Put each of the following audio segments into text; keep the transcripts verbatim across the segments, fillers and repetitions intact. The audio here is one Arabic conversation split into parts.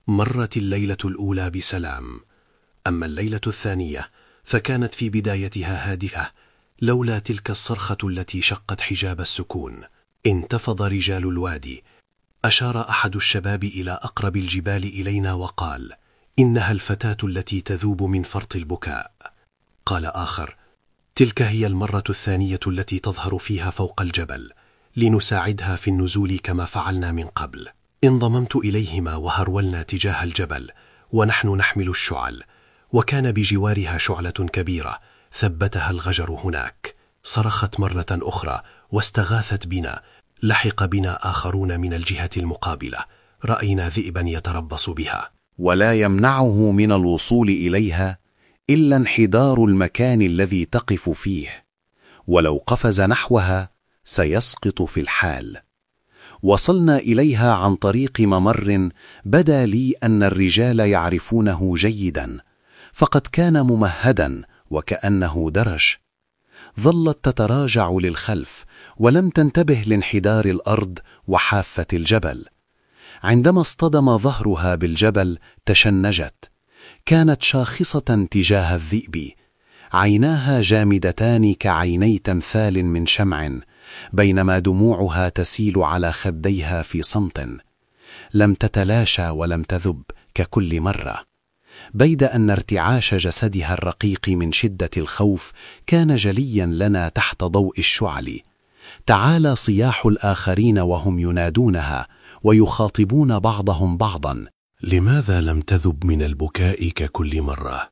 مرت الليلة الأولى بسلام، أما الليلة الثانية فكانت في بدايتها هادئة، لولا تلك الصرخة التي شقت حجاب السكون. انتفض رجال الوادي. أشار أحد الشباب إلى أقرب الجبال إلينا وقال: إنها الفتاة التي تذوب من فرط البكاء. قال آخر: تلك هي المرة الثانية التي تظهر فيها فوق الجبل، لنساعدها في النزول كما فعلنا من قبل. انضممت إليهما وهرولنا تجاه الجبل ونحن نحمل الشعل، وكان بجوارها شعلة كبيرة ثبتها الغجر هناك. صرخت مرة أخرى واستغاثت بنا. لحق بنا آخرون من الجهة المقابلة، رأينا ذئبا يتربص بها، ولا يمنعه من الوصول إليها إلا انحدار المكان الذي تقف فيه، ولو قفز نحوها سيسقط في الحال. وصلنا إليها عن طريق ممر بدا لي أن الرجال يعرفونه جيدا، فقد كان ممهدا وكأنه درج. ظلت تتراجع للخلف ولم تنتبه لانحدار الأرض وحافة الجبل. عندما اصطدم ظهرها بالجبل تشنجت، كانت شاخصة تجاه الذئب، عيناها جامدتان كعيني تمثال من شمع، بينما دموعها تسيل على خديها في صمت. لم تتلاشى ولم تذب ككل مرة، بيد أن ارتعاش جسدها الرقيق من شدة الخوف كان جليا لنا تحت ضوء الشعل. تعالى صياح الآخرين وهم ينادونها ويخاطبون بعضهم بعضا: لماذا لم تذب من البكاء ككل مرة؟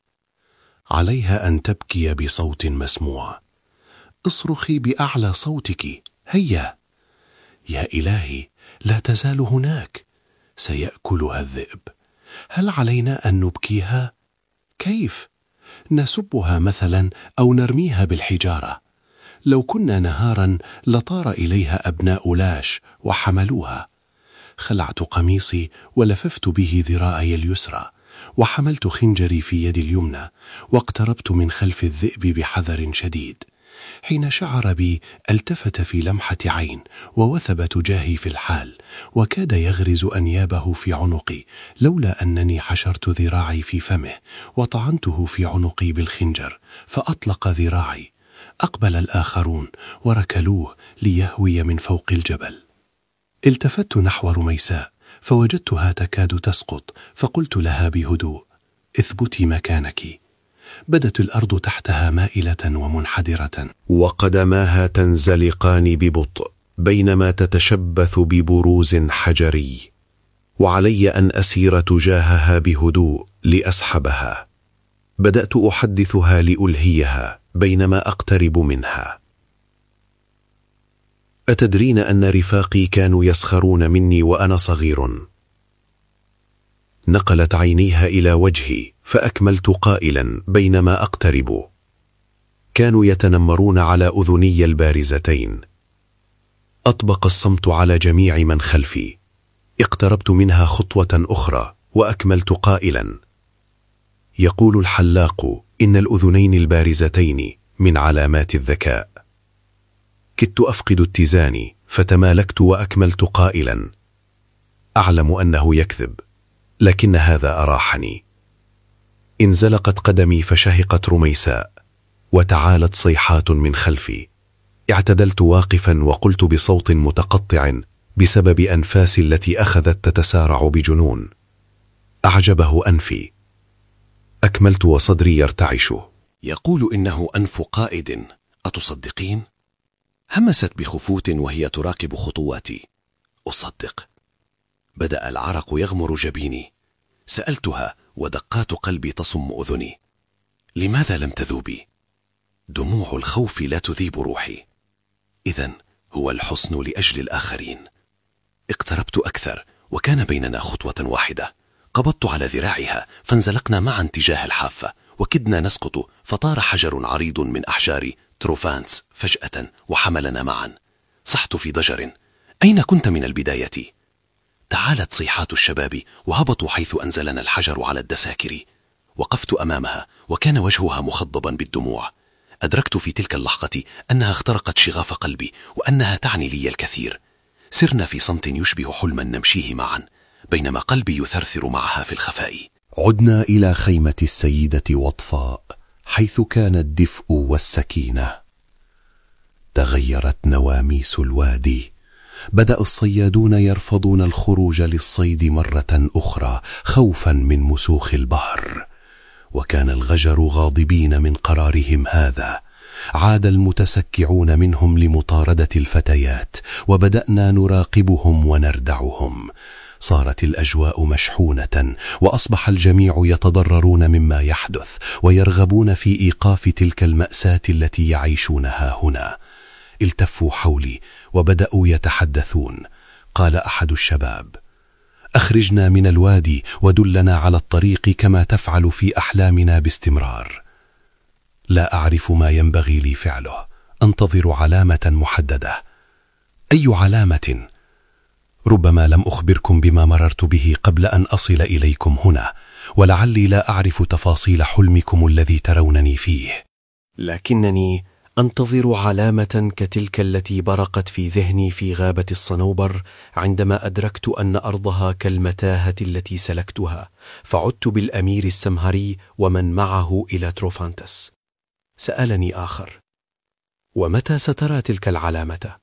عليها أن تبكي بصوت مسموع. اصرخي بأعلى صوتك، هيا. يا إلهي، لا تزال هناك، سيأكلها الذئب. هل علينا أن نبكيها؟ كيف؟ نسبها مثلا أو نرميها بالحجارة. لو كنا نهارا لطار إليها أبناء لاش وحملوها. خلعت قميصي ولففت به ذراعي اليسرى، وحملت خنجري في يدي اليمنى، واقتربت من خلف الذئب بحذر شديد. حين شعر بي التفت في لمحة عين ووثب تجاهي في الحال، وكاد يغرز أنيابه في عنقي، لولا أنني حشرت ذراعي في فمه وطعنته في عنقي بالخنجر فأطلق ذراعي. أقبل الآخرون وركلوه ليهوي من فوق الجبل. التفت نحو رميساء فوجدتها تكاد تسقط، فقلت لها بهدوء: اثبتي مكانك. بدت الأرض تحتها مائلة ومنحدرة، وقدماها تنزلقان ببطء بينما تتشبث ببروز حجري، وعلي أن أسير تجاهها بهدوء لأسحبها. بدأت أحدثها لألهيها بينما أقترب منها: أتدرين أن رفاقي كانوا يسخرون مني وأنا صغير؟ نقلت عينيها إلى وجهي فأكملت قائلا بينما أقترب: كانوا يتنمرون على أذني البارزتين. أطبق الصمت على جميع من خلفي. اقتربت منها خطوة أخرى وأكملت قائلا: يقول الحلاق إن الأذنين البارزتين من علامات الذكاء. كدت أفقد اتزاني فتمالكت وأكملت قائلا: أعلم أنه يكذب، لكن هذا أراحني. انزلقت قدمي فشهقت رميساء، وتعالت صيحات من خلفي. اعتدلت واقفا وقلت بصوت متقطع بسبب أنفاسي التي أخذت تتسارع بجنون: أعجبه أنفي. أكملت وصدري يرتعش. يقول إنه أنف قائد، أتصدقين؟ همست بخفوت وهي تراقب خطواتي. أصدق. بدأ العرق يغمر جبيني. سألتها ودقات قلبي تصم أذني: لماذا لم تذوبي؟ دموع الخوف لا تذيب روحي. إذن هو الحسن لأجل الآخرين. اقتربت أكثر وكان بيننا خطوة واحدة. قبضت على ذراعها فانزلقنا معا تجاه الحافة، وكدنا نسقط فطار حجر عريض من أحجار تروفانس فجأة وحملنا معا. صحت في ضجر: أين كنت من البداية؟ تعالت صيحات الشباب وهبطوا حيث أنزلنا الحجر على الدساكر. وقفت أمامها وكان وجهها مخضبا بالدموع. أدركت في تلك اللحظة أنها اخترقت شغاف قلبي وأنها تعني لي الكثير. سرنا في صمت يشبه حلما نمشيه معا. بينما قلبي يثرثر معها في الخفاء. عدنا إلى خيمة السيدة وطفاء حيث كان الدفء والسكينة. تغيرت نواميس الوادي، بدأ الصيادون يرفضون الخروج للصيد مرة أخرى خوفا من مسوخ البحر، وكان الغجر غاضبين من قرارهم هذا. عاد المتسكعون منهم لمطاردة الفتيات، وبدأنا نراقبهم ونردعهم. صارت الأجواء مشحونة، وأصبح الجميع يتضررون مما يحدث ويرغبون في إيقاف تلك المأساة التي يعيشونها هنا. التفوا حولي وبدأوا يتحدثون. قال أحد الشباب: أخرجنا من الوادي ودلنا على الطريق كما تفعل في أحلامنا باستمرار. لا أعرف ما ينبغي لي فعله، أنتظر علامة محددة. أي علامة؟ ربما لم أخبركم بما مررت به قبل أن أصل إليكم هنا، ولعلي لا أعرف تفاصيل حلمكم الذي ترونني فيه، لكنني أنتظر علامة كتلك التي برقت في ذهني في غابة الصنوبر عندما أدركت أن أرضها كالمتاهة التي سلكتها، فعدت بالأمير السمهري ومن معه إلى تروفانتس. سألني آخر: ومتى سترى تلك العلامة؟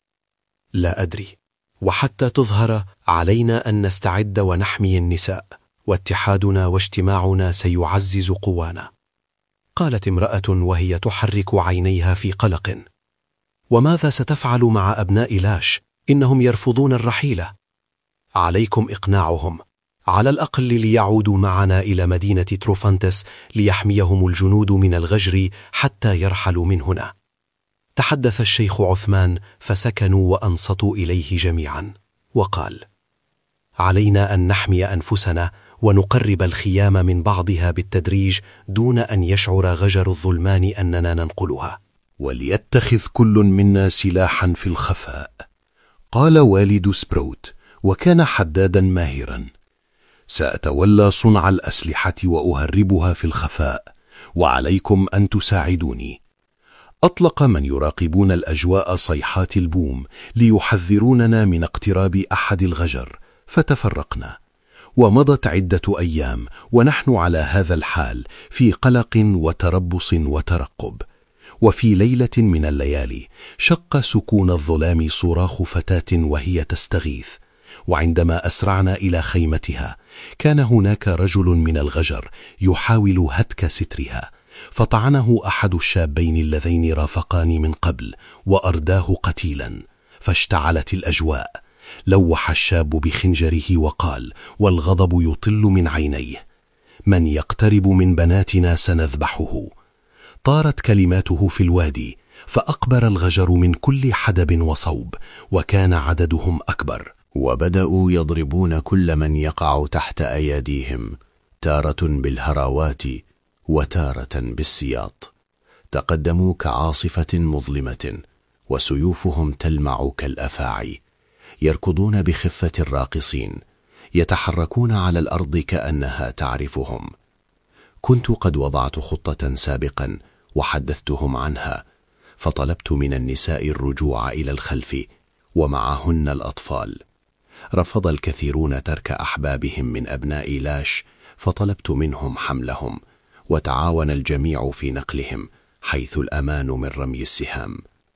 لا أدري، وحتى تظهر علينا أن نستعد ونحمي النساء، واتحادنا واجتماعنا سيعزز قوانا. قالت امرأة وهي تحرك عينيها في قلق: وماذا ستفعل مع أبناء لاش؟ إنهم يرفضون الرحيلة. عليكم إقناعهم، على الأقل ليعودوا معنا إلى مدينة تروفانتس ليحميهم الجنود من الغجر حتى يرحلوا من هنا. تحدث الشيخ عثمان فسكنوا وأنصتوا إليه جميعا، وقال: علينا أن نحمي أنفسنا ونقرب الخيام من بعضها بالتدريج دون أن يشعر غجر الظلمان أننا ننقلها. وليتخذ كل منا سلاحا في الخفاء. قال والد سبروت، وكان حدادا ماهرا: سأتولى صنع الأسلحة وأهربها في الخفاء، وعليكم أن تساعدوني. أطلق من يراقبون الأجواء صيحات البوم ليحذروننا من اقتراب أحد الغجر، فتفرقنا. ومضت عدة أيام ونحن على هذا الحال في قلق وتربص وترقب. وفي ليلة من الليالي شق سكون الظلام صراخ فتاة وهي تستغيث، وعندما أسرعنا إلى خيمتها كان هناك رجل من الغجر يحاول هتك سترها، فطعنه أحد الشابين اللذين رافقان من قبل وأرداه قتيلا. فاشتعلت الأجواء. لوح الشاب بخنجره وقال، والغضب يطل من عينيه: من يقترب من بناتنا سنذبحه. طارت كلماته في الوادي، فأقبل الغجر من كل حدب وصوب، وكان عددهم أكبر. وبدأوا يضربون كل من يقع تحت أيديهم، تارة بالهراوات وتارة بالسياط. تقدموا كعاصفة مظلمة، وسيوفهم تلمع كالأفاعي. يركضون بخفة الراقصين، يتحركون على الأرض كأنها تعرفهم. كنت قد وضعت خطة سابقا وحدثتهم عنها، فطلبت من النساء الرجوع إلى الخلف ومعهن الأطفال. رفض الكثيرون ترك أحبابهم من أبناء لاش، فطلبت منهم حملهم، وتعاون الجميع في نقلهم حيث الأمان من رمي السهام.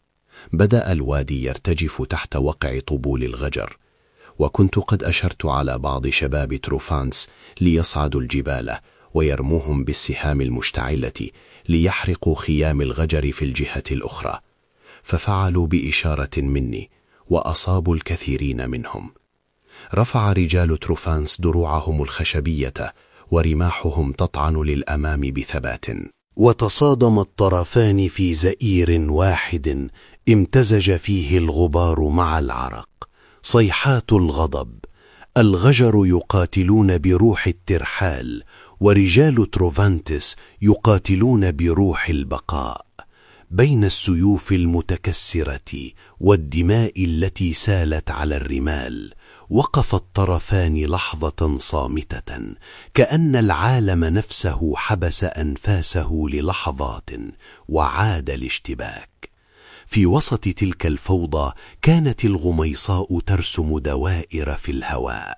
بدأ الوادي يرتجف تحت وقع طبول الغجر، وكنت قد أشرت على بعض شباب تروفانس ليصعدوا الجبال ويرموهم بالسهام المشتعلة ليحرقوا خيام الغجر في الجهة الأخرى، ففعلوا بإشارة مني وأصابوا الكثيرين منهم. رفع رجال تروفانس دروعهم الخشبية ورماحهم تطعن للأمام بثبات، وتصادم الطرفان في زئير واحد امتزج فيه الغبار مع العرق. صيحات الغضب. الغجر يقاتلون بروح الترحال، ورجال تروفانتس يقاتلون بروح البقاء. بين السيوف المتكسرة والدماء التي سالت على الرمال، وقف الطرفان لحظة صامتة، كأن العالم نفسه حبس أنفاسه للحظات وعاد الاشتباك. في وسط تلك الفوضى كانت الغميصاء ترسم دوائر في الهواء،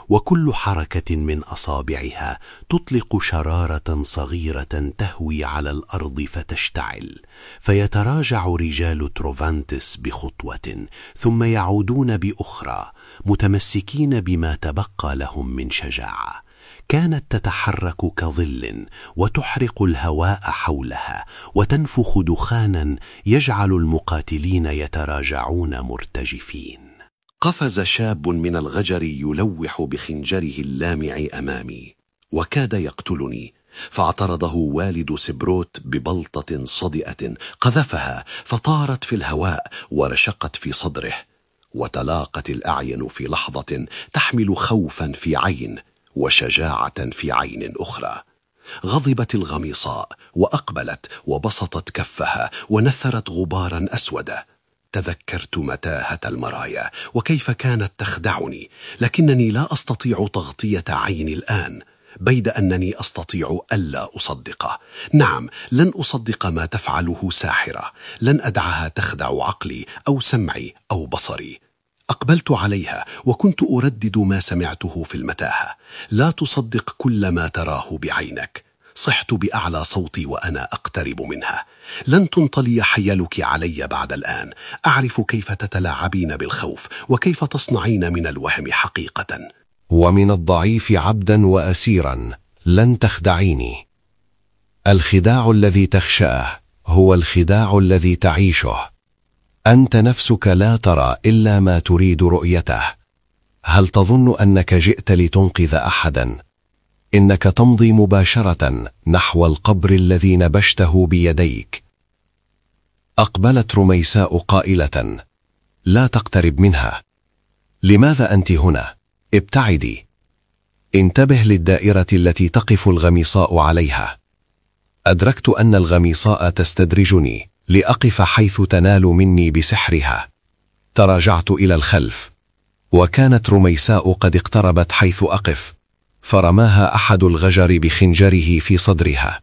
وكل حركة من أصابعها تطلق شرارة صغيرة تهوي على الأرض فتشتعل، فيتراجع رجال تروفانتس بخطوة ثم يعودون بأخرى متمسكين بما تبقى لهم من شجاعة. كانت تتحرك كظل وتحرق الهواء حولها وتنفخ دخانا يجعل المقاتلين يتراجعون مرتجفين. قفز شاب من الغجر يلوح بخنجره اللامع أمامي وكاد يقتلني، فاعترضه والد سبروت ببلطة صدئة قذفها فطارت في الهواء ورشقت في صدره، وتلاقت الأعين في لحظة تحمل خوفا في عين وشجاعة في عين أخرى. غضبت الغميصاء وأقبلت وبسطت كفها ونثرت غبارا أسودا. تذكرت متاهة المرايا وكيف كانت تخدعني، لكنني لا أستطيع تغطية عيني الآن، بيد أنني أستطيع ألا أصدقه. نعم، لن أصدق ما تفعله ساحرة، لن أدعها تخدع عقلي أو سمعي أو بصري. أقبلت عليها وكنت أردد ما سمعته في المتاهة: لا تصدق كل ما تراه بعينك. صحت بأعلى صوتي وأنا أقترب منها: لن تنطلي حيلك علي بعد الآن. أعرف كيف تتلاعبين بالخوف وكيف تصنعين من الوهم حقيقة. ومن الضعيف عبدا وأسيرا لن تخدعيني. الخداع الذي تخشاه هو الخداع الذي تعيشه. أنت نفسك لا ترى إلا ما تريد رؤيته. هل تظن أنك جئت لتنقذ أحدا؟ إنك تمضي مباشرة نحو القبر الذي نبشته بيديك. أقبلت رميساء قائلة: لا تقترب منها. لماذا أنت هنا؟ ابتعدي. انتبه للدائرة التي تقف الغميصاء عليها. أدركت أن الغميصاء تستدرجني لأقف حيث تنال مني بسحرها. تراجعت إلى الخلف، وكانت رميساء قد اقتربت حيث أقف، فرماها أحد الغجر بخنجره في صدرها.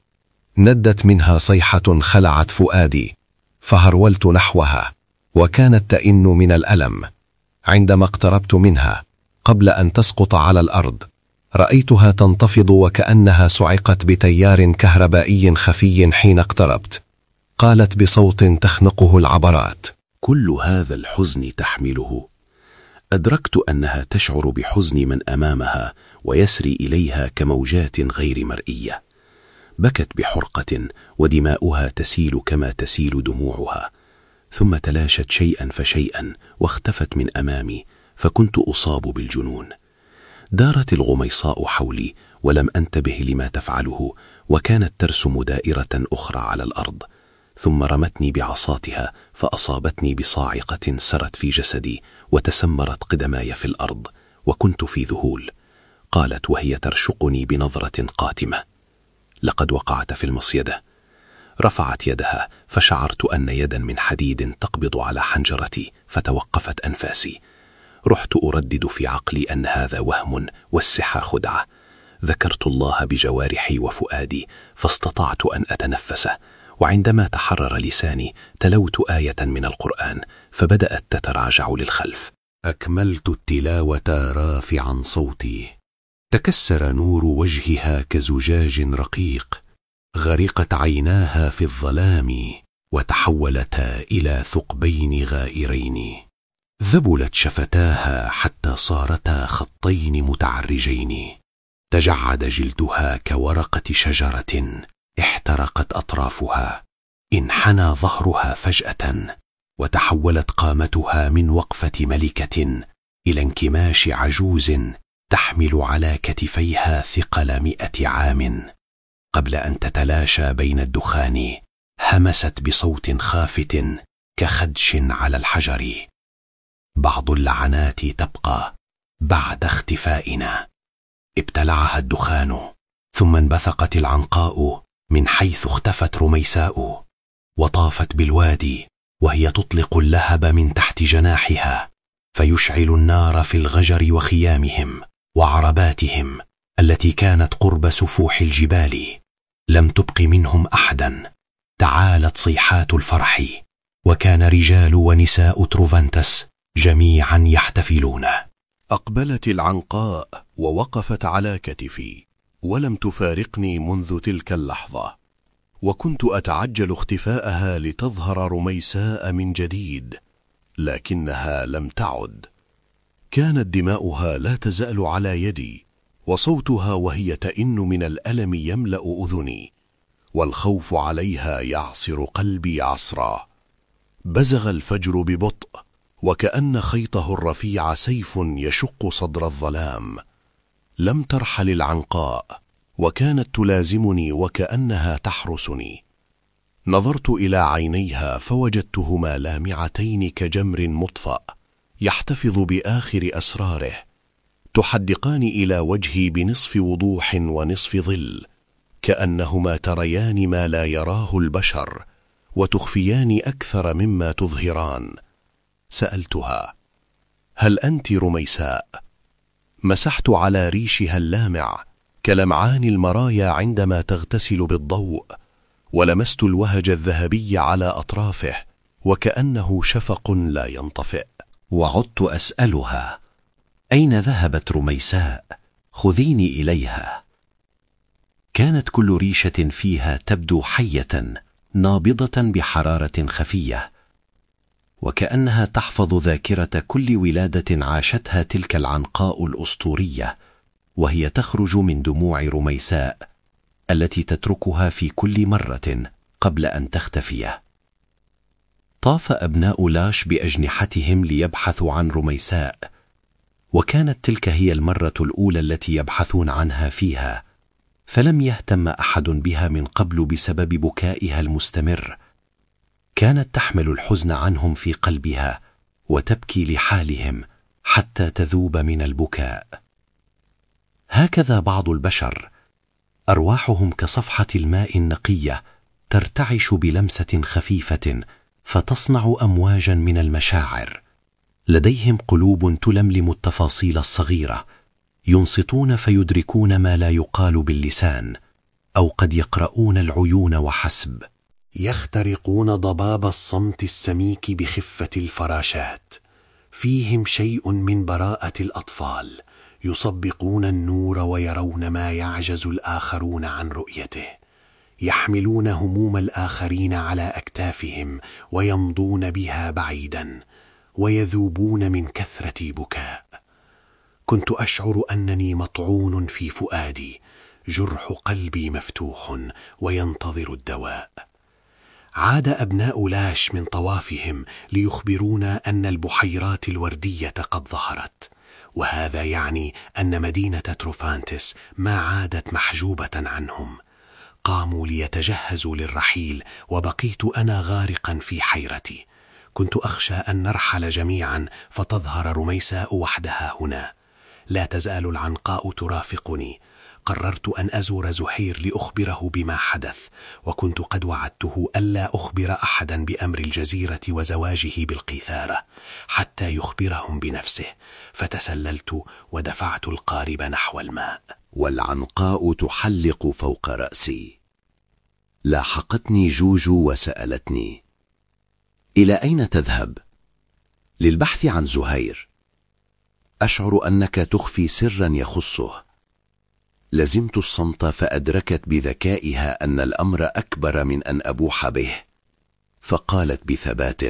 ندت منها صيحة خلعت فؤادي، فهرولت نحوها وكانت تئن من الألم. عندما اقتربت منها قبل أن تسقط على الأرض، رأيتها تنتفض وكأنها صعقت بتيار كهربائي خفي حين اقتربت. قالت بصوت تخنقه العبرات: كل هذا الحزن تحمله. أدركت أنها تشعر بحزن من أمامها ويسري إليها كموجات غير مرئية. بكت بحرقة ودماؤها تسيل كما تسيل دموعها، ثم تلاشت شيئا فشيئا واختفت من أمامي، فكنت أصاب بالجنون. دارت الغميصاء حولي ولم أنتبه لما تفعله، وكانت ترسم دائرة أخرى على الأرض، ثم رمتني بعصاتها فأصابتني بصاعقة سرت في جسدي وتسمرت قدماي في الأرض، وكنت في ذهول. قالت وهي ترشقني بنظرة قاتمة: لقد وقعت في المصيدة. رفعت يدها فشعرت أن يدا من حديد تقبض على حنجرتي، فتوقفت أنفاسي. رحت أردد في عقلي أن هذا وهم والسحر خدعة. ذكرت الله بجوارحي وفؤادي فاستطعت أن أتنفس، وعندما تحرر لساني تلوت آية من القرآن فبدأت تتراجع للخلف. أكملت التلاوة رافعا صوتي. تكسر نور وجهها كزجاج رقيق، غرقت عيناها في الظلام وتحولتا إلى ثقبين غائرين. ذبلت شفتاها حتى صارتا خطين متعرجين. تجعد جلدها كورقة شجرة احترقت أطرافها. انحنى ظهرها فجأة، وتحولت قامتها من وقفة ملكة إلى انكماش عجوز تحمل على كتفيها ثقل مئة عام. قبل أن تتلاشى بين الدخان همست بصوت خافت كخدش على الحجر: بعض اللعنات تبقى بعد اختفائنا. ابتلعها الدخان، ثم انبثقت العنقاء من حيث اختفت رميساء، وطافت بالوادي وهي تطلق اللهب من تحت جناحها، فيشعل النار في الغجر وخيامهم وعرباتهم التي كانت قرب سفوح الجبال. لم تبق منهم أحدا. تعالت صيحات الفرح، وكان رجال ونساء تروفانتس جميعا يحتفلون. أقبلت العنقاء ووقفت على كتفي، ولم تفارقني منذ تلك اللحظة، وكنت أتعجل اختفاءها لتظهر رميساء من جديد، لكنها لم تعد. كانت دماؤها لا تزال على يدي، وصوتها وهي تئن من الألم يملأ أذني، والخوف عليها يعصر قلبي عصرا. بزغ الفجر ببطء، وكأن خيطه الرفيع سيف يشق صدر الظلام. لم ترحل العنقاء، وكانت تلازمني وكأنها تحرسني. نظرت إلى عينيها فوجدتهما لامعتين كجمر مطفأ يحتفظ بآخر أسراره، تحدقان إلى وجهي بنصف وضوح ونصف ظل، كأنهما تريان ما لا يراه البشر، وتخفيان أكثر مما تظهران. سألتها: هل أنت رميساء؟ مسحت على ريشها اللامع كلمعان المرايا عندما تغتسل بالضوء، ولمست الوهج الذهبي على أطرافه وكأنه شفق لا ينطفئ. وعدت أسألها: أين ذهبت رميساء؟ خذيني إليها. كانت كل ريشة فيها تبدو حية نابضة بحرارة خفية، وكأنها تحفظ ذاكرة كل ولادة عاشتها تلك العنقاء الأسطورية، وهي تخرج من دموع رميساء التي تتركها في كل مرة قبل أن تختفي. طاف أبناء لاش بأجنحتهم ليبحثوا عن رميساء، وكانت تلك هي المرة الأولى التي يبحثون عنها فيها، فلم يهتم أحد بها من قبل بسبب بكائها المستمر. كانت تحمل الحزن عنهم في قلبها وتبكي لحالهم حتى تذوب من البكاء. هكذا بعض البشر، أرواحهم كصفحة الماء النقية ترتعش بلمسة خفيفة فتصنع أمواجا من المشاعر. لديهم قلوب تلملم التفاصيل الصغيرة، ينصتون فيدركون ما لا يقال باللسان، أو قد يقرؤون العيون وحسب. يخترقون ضباب الصمت السميك بخفة الفراشات. فيهم شيء من براءة الأطفال، يصبقون النور ويرون ما يعجز الآخرون عن رؤيته. يحملون هموم الآخرين على أكتافهم ويمضون بها بعيدا، ويذوبون من كثرة بكاء. كنت أشعر أنني مطعون في فؤادي، جرح قلبي مفتوح وينتظر الدواء. عاد أبناء لاش من طوافهم ليخبرونا أن البحيرات الوردية قد ظهرت، وهذا يعني أن مدينة تروفانتس ما عادت محجوبة عنهم. قاموا ليتجهزوا للرحيل، وبقيت أنا غارقا في حيرتي. كنت أخشى أن نرحل جميعا فتظهر رميساء وحدها هنا. لا تزال العنقاء ترافقني. قررت أن أزور زهير لأخبره بما حدث، وكنت قد وعدته ألا أخبر أحدا بأمر الجزيرة وزواجه بالقيثارة حتى يخبرهم بنفسه. فتسللت ودفعت القارب نحو الماء، والعنقاء تحلق فوق رأسي. لاحقتني جوجو وسألتني: إلى أين تذهب؟ للبحث عن زهير. أشعر أنك تخفي سرا يخصه. لزمت الصمت، فأدركت بذكائها أن الأمر أكبر من أن أبوح به، فقالت بثبات: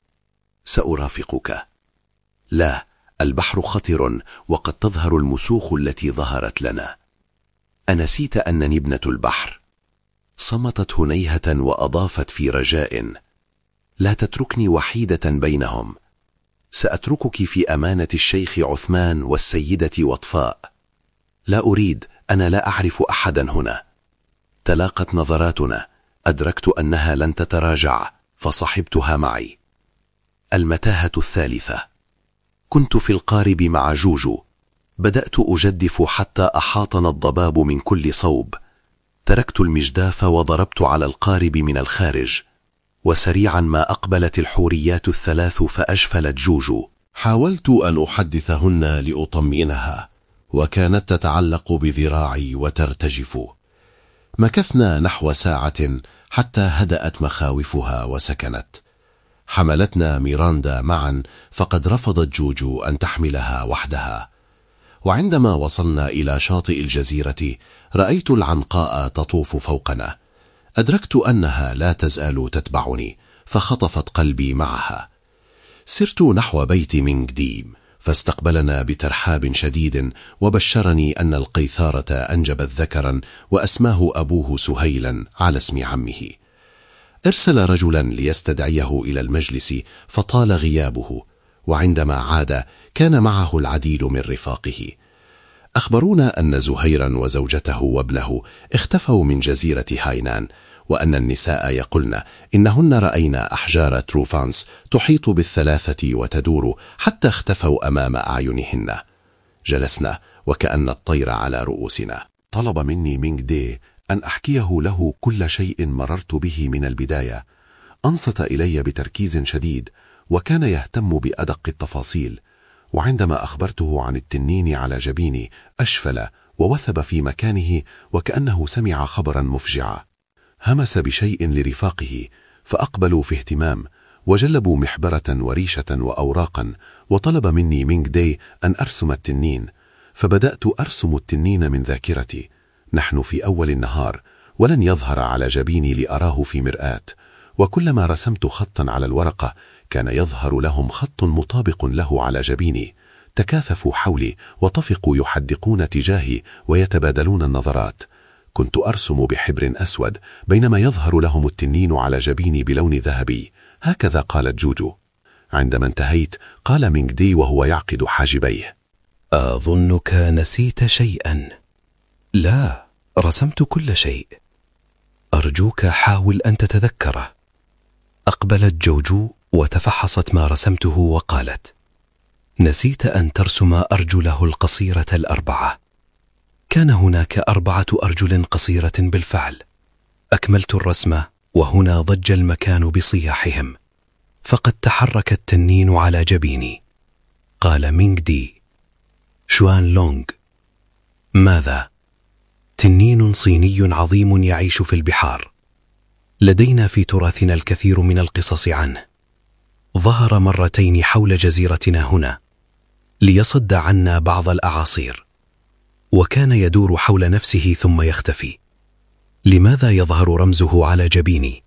سأرافقك. لا، البحر خطر، وقد تظهر المسوخ التي ظهرت لنا. أنسيت أنني ابنة البحر؟ صمتت هنيهة وأضافت في رجاء: لا تتركني وحيدة بينهم. سأتركك في أمانة الشيخ عثمان والسيدة وطفاء. لا أريد، أنا لا أعرف أحدا هنا. تلاقت نظراتنا. أدركت أنها لن تتراجع، فصحبتها معي. المتاهة الثالثة. كنت في القارب مع جوجو. بدأت أجدف حتى أحاطنا الضباب من كل صوب. تركت المجداف وضربت على القارب من الخارج، وسريعا ما أقبلت الحوريات الثلاث فأجفلت جوجو. حاولت أن أحدثهن لأطمئنها، وكانت تتعلق بذراعي وترتجف. مكثنا نحو ساعة حتى هدأت مخاوفها وسكنت. حملتنا ميراندا معا، فقد رفضت جوجو أن تحملها وحدها. وعندما وصلنا إلى شاطئ الجزيرة رأيت العنقاء تطوف فوقنا. أدركت أنها لا تزال تتبعني، فخطفت قلبي معها. سرت نحو بيت مينغ دي، فاستقبلنا بترحاب شديد، وبشرني أن القيثارة أنجبت ذكرا وأسماه أبوه سهيلا على اسم عمه. أرسل رجلا ليستدعيه إلى المجلس، فطال غيابه، وعندما عاد كان معه العديد من رفاقه. أخبرونا أن زهيرا وزوجته وابنه اختفوا من جزيرة هاينان، وأن النساء يقولن إنهن رأينا أحجار تروفانس تحيط بالثلاثة وتدور حتى اختفوا أمام أعينهن. جلسنا وكأن الطير على رؤوسنا. طلب مني مينغ دي أن أحكيه له كل شيء مررت به من البداية. أنصت إلي بتركيز شديد، وكان يهتم بأدق التفاصيل. وعندما أخبرته عن التنين على جبيني أشفل ووثب في مكانه، وكأنه سمع خبرا مفجعا. همس بشيء لرفاقه، فأقبلوا في اهتمام، وجلبوا محبرة وريشة وأوراقا، وطلب مني مينغ دي أن أرسم التنين. فبدأت أرسم التنين من ذاكرتي. نحن في أول النهار، ولن يظهر على جبيني لأراه في مرآة، وكلما رسمت خطا على الورقة كان يظهر لهم خط مطابق له على جبيني. تكاثفوا حولي وطفقوا يحدقون تجاهي ويتبادلون النظرات. كنت أرسم بحبر أسود، بينما يظهر لهم التنين على جبيني بلون ذهبي. هكذا قالت جوجو. عندما انتهيت قال مينغ دي وهو يعقد حاجبيه: أظنك نسيت شيئا. لا، رسمت كل شيء. أرجوك حاول أن تتذكره. أقبلت جوجو وتفحصت ما رسمته وقالت: نسيت أن ترسم أرجله القصيرة الأربعة. كان هناك أربعة أرجل قصيرة بالفعل. أكملت الرسم، وهنا ضج المكان بصياحهم، فقد تحرك التنين على جبيني. قال مينغ دي: شوان لونغ. ماذا؟ تنين صيني عظيم يعيش في البحار. لدينا في تراثنا الكثير من القصص عنه. ظهر مرتين حول جزيرتنا هنا ليصد عنا بعض الأعاصير، وكان يدور حول نفسه ثم يختفي. لماذا يظهر رمزه على جبيني؟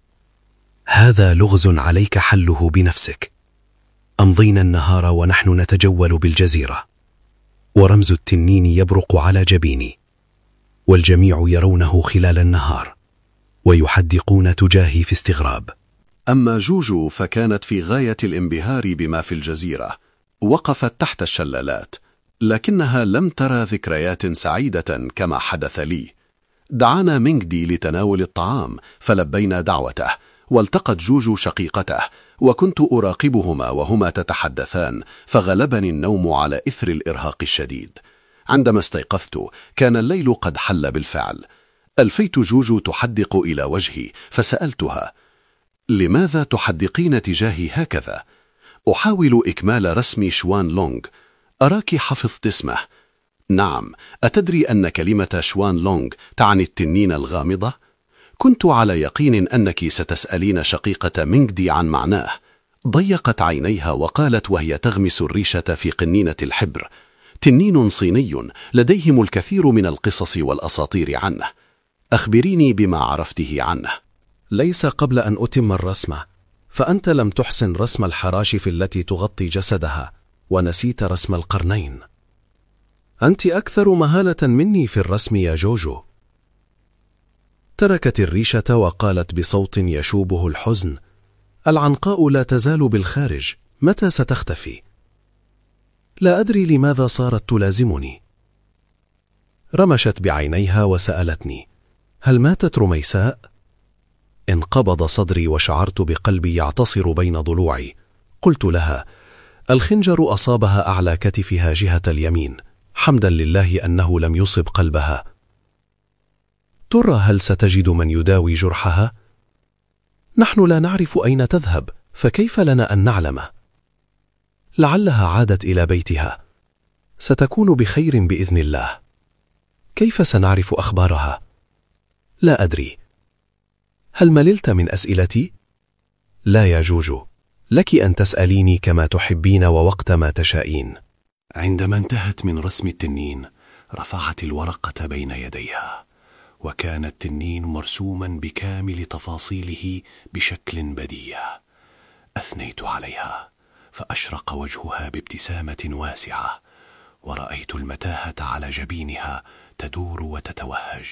هذا لغز عليك حله بنفسك. أمضينا النهار ونحن نتجول بالجزيرة، ورمز التنين يبرق على جبيني، والجميع يرونه خلال النهار ويحدقون تجاهي في استغراب. أما جوجو فكانت في غاية الانبهار بما في الجزيرة. وقفت تحت الشلالات، لكنها لم ترى ذكريات سعيدة كما حدث لي. دعانا مينغ دي لتناول الطعام، فلبينا دعوته، والتقت جوجو شقيقته، وكنت أراقبهما وهما تتحدثان، فغلبني النوم على إثر الإرهاق الشديد. عندما استيقظت كان الليل قد حل بالفعل. ألفيت جوجو تحدق إلى وجهي، فسألتها: لماذا تحدقين تجاهي هكذا؟ أحاول إكمال رسم شوان لونغ. أراك حفظت اسمه. نعم، أتدري أن كلمة شوان لونغ تعني التنين الغامضة؟ كنت على يقين أنك ستسألين شقيقة مينغ دي عن معناه. ضيقت عينيها وقالت وهي تغمس الريشة في قنينة الحبر: تنين صيني لديهم الكثير من القصص والأساطير عنه. أخبريني بما عرفته عنه. ليس قبل أن أتم الرسم، فأنت لم تحسن رسم الحراشف التي تغطي جسدها، ونسيت رسم القرنين. أنت أكثر مهالة مني في الرسم يا جوجو. تركت الريشة وقالت بصوت يشوبه الحزن: العنقاء لا تزال بالخارج، متى ستختفي؟ لا أدري لماذا صارت تلازمني. رمشت بعينيها وسألتني: هل ماتت رميساء؟ انقبض صدري وشعرت بقلبي يعتصر بين ضلوعي. قلت لها: الخنجر أصابها أعلى كتفها جهة اليمين، حمدا لله أنه لم يصب قلبها. ترى هل ستجد من يداوي جرحها؟ نحن لا نعرف أين تذهب، فكيف لنا أن نعلمه؟ لعلها عادت إلى بيتها. ستكون بخير بإذن الله. كيف سنعرف أخبارها؟ لا أدري. هل مللت من أسئلتي؟ لا يا جوجو، لك أن تسأليني كما تحبين ووقت ما تشائين. عندما انتهت من رسم التنين رفعت الورقة بين يديها، وكان التنين مرسوما بكامل تفاصيله بشكل بديع. أثنيت عليها فأشرق وجهها بابتسامة واسعة، ورأيت المتاهة على جبينها تدور وتتوهج.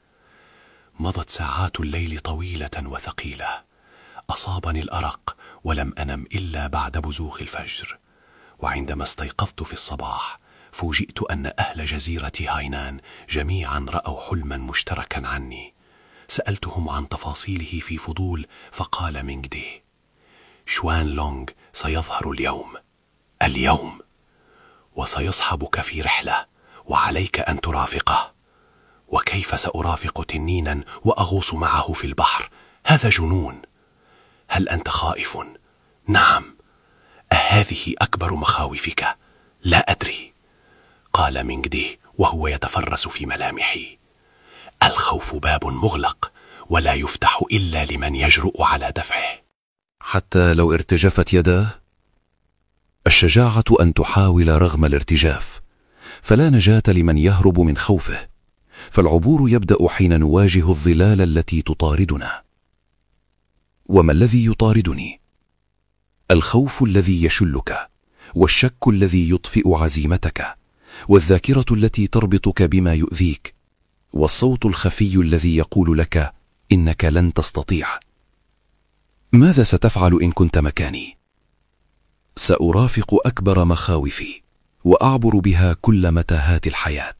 مضت ساعات الليل طويلة وثقيلة، أصابني الأرق ولم أنم إلا بعد بزوغ الفجر. وعندما استيقظت في الصباح فوجئت أن أهل جزيرة هاينان جميعا رأوا حلما مشتركا عني. سألتهم عن تفاصيله في فضول، فقال مينغ دي: شوان لونغ سيظهر اليوم اليوم وسيصحبك في رحلة، وعليك أن ترافقه. وكيف سأرافق تنينا وأغوص معه في البحر؟ هذا جنون. هل أنت خائف؟ نعم. أهذه أكبر مخاوفك؟ لا أدري. قال مينغ دي وهو يتفرس في ملامحي: الخوف باب مغلق ولا يفتح إلا لمن يجرؤ على دفعه. حتى لو ارتجفت يداه؟ الشجاعة أن تحاول رغم الارتجاف، فلا نجاة لمن يهرب من خوفه، فالعبور يبدأ حين نواجه الظلال التي تطاردنا. وما الذي يطاردني؟ الخوف الذي يشلك، والشك الذي يطفئ عزيمتك، والذاكرة التي تربطك بما يؤذيك، والصوت الخفي الذي يقول لك إنك لن تستطيع. ماذا ستفعل إن كنت مكاني؟ سأرافق أكبر مخاوفي وأعبر بها كل متاهات الحياة.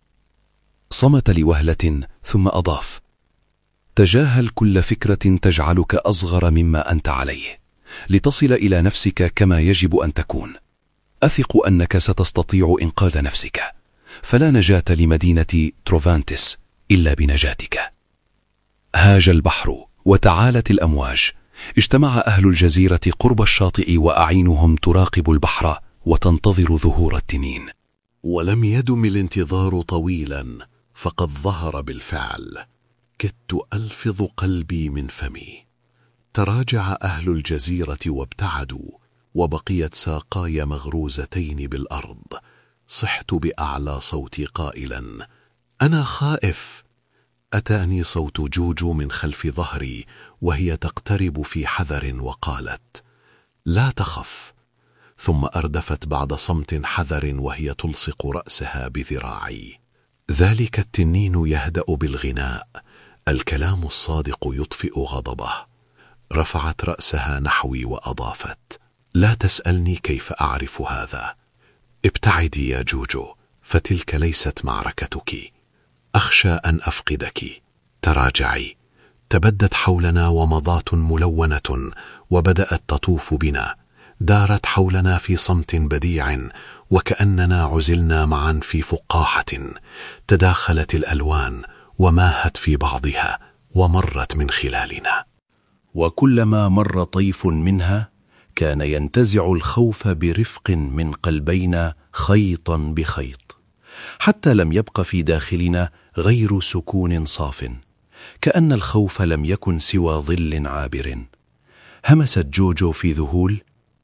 صمت لوهلة ثم أضاف: تجاهل كل فكرة تجعلك أصغر مما أنت عليه، لتصل إلى نفسك كما يجب أن تكون. أثق أنك ستستطيع إنقاذ نفسك، فلا نجاة لمدينة تروفانتس إلا بنجاتك. هاج البحر وتعالت الأمواج، اجتمع أهل الجزيرة قرب الشاطئ وأعينهم تراقب البحر وتنتظر ظهور التنين. ولم يدم الانتظار طويلا، فقد ظهر بالفعل. كدت ألفظ قلبي من فمي. تراجع أهل الجزيرة وابتعدوا، وبقيت ساقاي مغروزتين بالأرض. صحت بأعلى صوتي قائلا: أنا خائف. أتاني صوت جوجو من خلف ظهري وهي تقترب في حذر وقالت: لا تخف. ثم أردفت بعد صمت حذر وهي تلصق رأسها بذراعي: ذلك التنين يهدأ بالغناء، الكلام الصادق يطفئ غضبه. رفعت رأسها نحوي وأضافت: لا تسألني كيف أعرف هذا. ابتعدي يا جوجو، فتلك ليست معركتك. أخشى أن أفقدك. تراجعي. تبدت حولنا ومضات ملونة وبدأت تطوف بنا. دارت حولنا في صمت بديع، وكأننا عزلنا معا في فقاحة. تداخلت الألوان وماهت في بعضها ومرت من خلالنا. وكلما مر طيف منها كان ينتزع الخوف برفق من قلبينا خيطا بخيط، حتى لم يبق في داخلنا غير سكون صاف، كأن الخوف لم يكن سوى ظل عابر. همست جوجو في ذهول: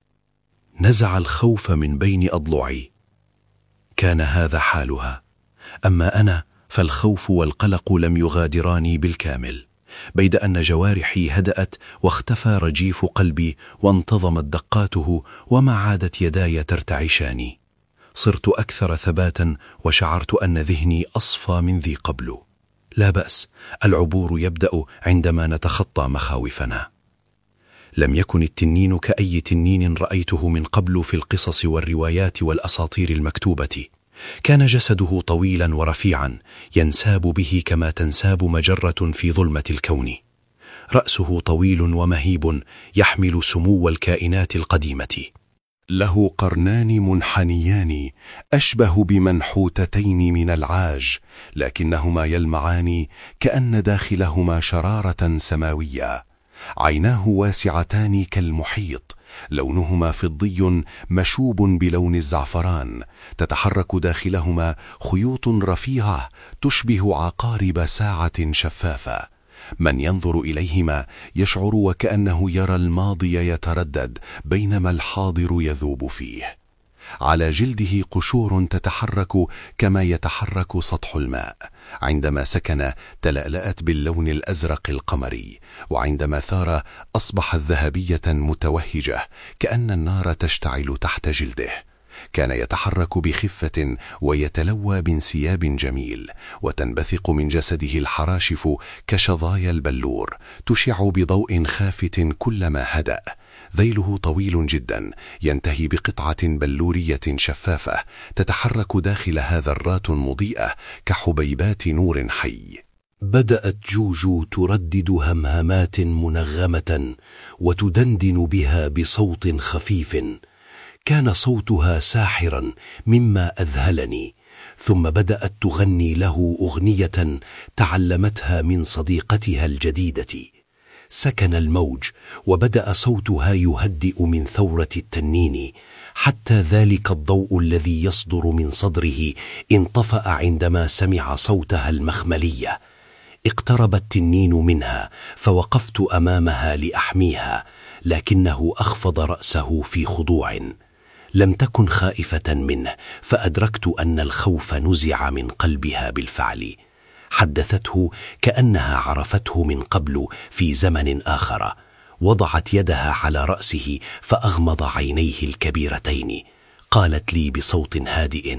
نزع الخوف من بين أضلعي. كان هذا حالها، أما أنا فالخوف والقلق لم يغادراني بالكامل، بيد أن جوارحي هدأت واختفى رجيف قلبي وانتظمت دقاته، وما عادت يداي ترتعشاني. صرت أكثر ثباتا وشعرت أن ذهني أصفى من ذي قبل. لا بأس، العبور يبدأ عندما نتخطى مخاوفنا. لم يكن التنين كأي تنين رأيته من قبل في القصص والروايات والأساطير المكتوبة. كان جسده طويلا ورفيعا ينساب به كما تنساب مجرة في ظلمة الكون. رأسه طويل ومهيب يحمل سمو الكائنات القديمة. له قرنان منحنيان أشبه بمنحوتتين من العاج، لكنهما يلمعان كأن داخلهما شرارة سماوية. عيناه واسعتان كالمحيط، لونهما فضي مشوب بلون الزعفران، تتحرك داخلهما خيوط رفيعة تشبه عقارب ساعة شفافة. من ينظر إليهما يشعر وكأنه يرى الماضي يتردد بينما الحاضر يذوب فيه. على جلده قشور تتحرك كما يتحرك سطح الماء. عندما سكن تلألأت باللون الأزرق القمري، وعندما ثار أصبحت ذهبية متوهجة كأن النار تشتعل تحت جلده. كان يتحرك بخفة ويتلوى بانسياب جميل، وتنبثق من جسده الحراشف كشظايا البلور تشع بضوء خافت كلما هدأ. ذيله طويل جدا ينتهي بقطعة بلورية شفافة تتحرك داخلها ذرات مضيئة كحبيبات نور حي. بدأت جوجو تردد همهمات منغمة وتدندن بها بصوت خفيف. كان صوتها ساحرا مما أذهلني. ثم بدأت تغني له أغنية تعلمتها من صديقتها الجديدة. سكن الموج وبدأ صوتها يهدئ من ثورة التنين، حتى ذلك الضوء الذي يصدر من صدره انطفأ عندما سمع صوتها المخملية. اقترب التنين منها فوقفت أمامها لأحميها، لكنه أخفض رأسه في خضوع. لم تكن خائفة منه، فأدركت أن الخوف نزع من قلبها بالفعل. حدثته كأنها عرفته من قبل في زمن آخر. وضعت يدها على رأسه فأغمض عينيه الكبيرتين. قالت لي بصوت هادئ: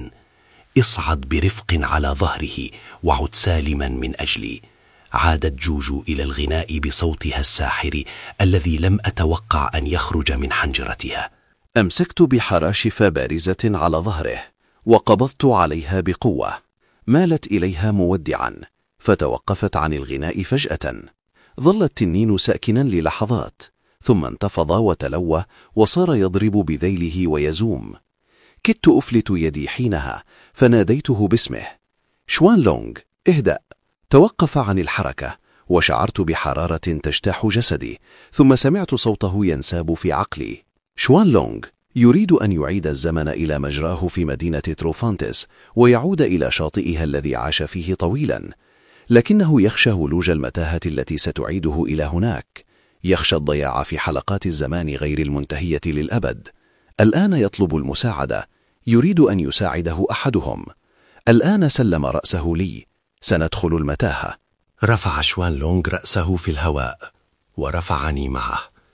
اصعد برفق على ظهره وعد سالما من أجلي. عادت جوجو إلى الغناء بصوتها الساحر الذي لم أتوقع أن يخرج من حنجرتها. أمسكت بحراشف بارزة على ظهره وقبضت عليها بقوة. مالت إليها مودعا، فتوقفت عن الغناء فجأة. ظل التنين ساكنا للحظات، ثم انتفض وتلوى وصار يضرب بذيله ويزوم. كدت أفلت يدي حينها، فناديته باسمه: شوان لونغ، اهدأ. توقف عن الحركة، وشعرت بحرارة تجتاح جسدي، ثم سمعت صوته ينساب في عقلي. شوان لونغ يريد أن يعيد الزمن إلى مجراه في مدينة تروفانتس، ويعود إلى شاطئها الذي عاش فيه طويلا، لكنه يخشى ولوج المتاهة التي ستعيده إلى هناك. يخشى الضياع في حلقات الزمان غير المنتهية للأبد. الآن يطلب المساعدة، يريد أن يساعده أحدهم. الآن سلم رأسه لي. سندخل المتاهة. رفع شوان لونغ رأسه في الهواء ورفعني معه،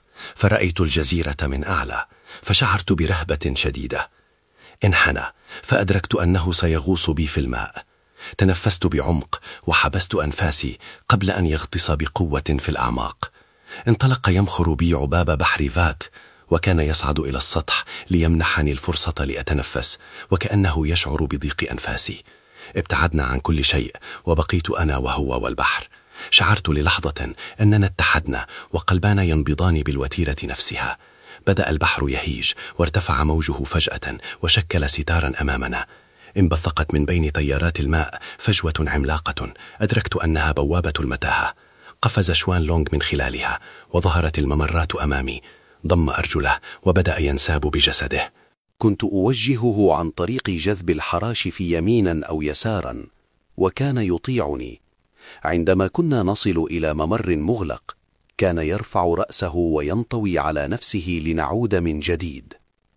فرأيت الجزيرة من أعلى، فشعرت برهبة شديدة. انحنى فأدركت أنه سيغوص بي في الماء. تنفست بعمق وحبست أنفاسي قبل أن يغطس بقوة في الأعماق. انطلق يمخر بي عباب بحر فات، وكان يصعد إلى السطح ليمنحني الفرصة لأتنفس، وكأنه يشعر بضيق أنفاسي. ابتعدنا عن كل شيء، وبقيت أنا وهو والبحر. شعرت للحظة أننا اتحدنا وقلبانا ينبضان بالوتيرة نفسها. بدأ البحر يهيج وارتفع موجه فجأة وشكل ستارا أمامنا. انبثقت من بين تيارات الماء فجوة عملاقة، أدركت أنها بوابة المتاهة. قفز شوان لونغ من خلالها، وظهرت الممرات أمامي. ضم أرجله وبدأ ينساب بجسده. كنت أوجهه عن طريق جذب الحراشف يمينا أو يسارا، وكان يطيعني. عندما كنا نصل إلى ممر مغلق، كان يرفع رأسه وينطوي على نفسه لنعود من جديد.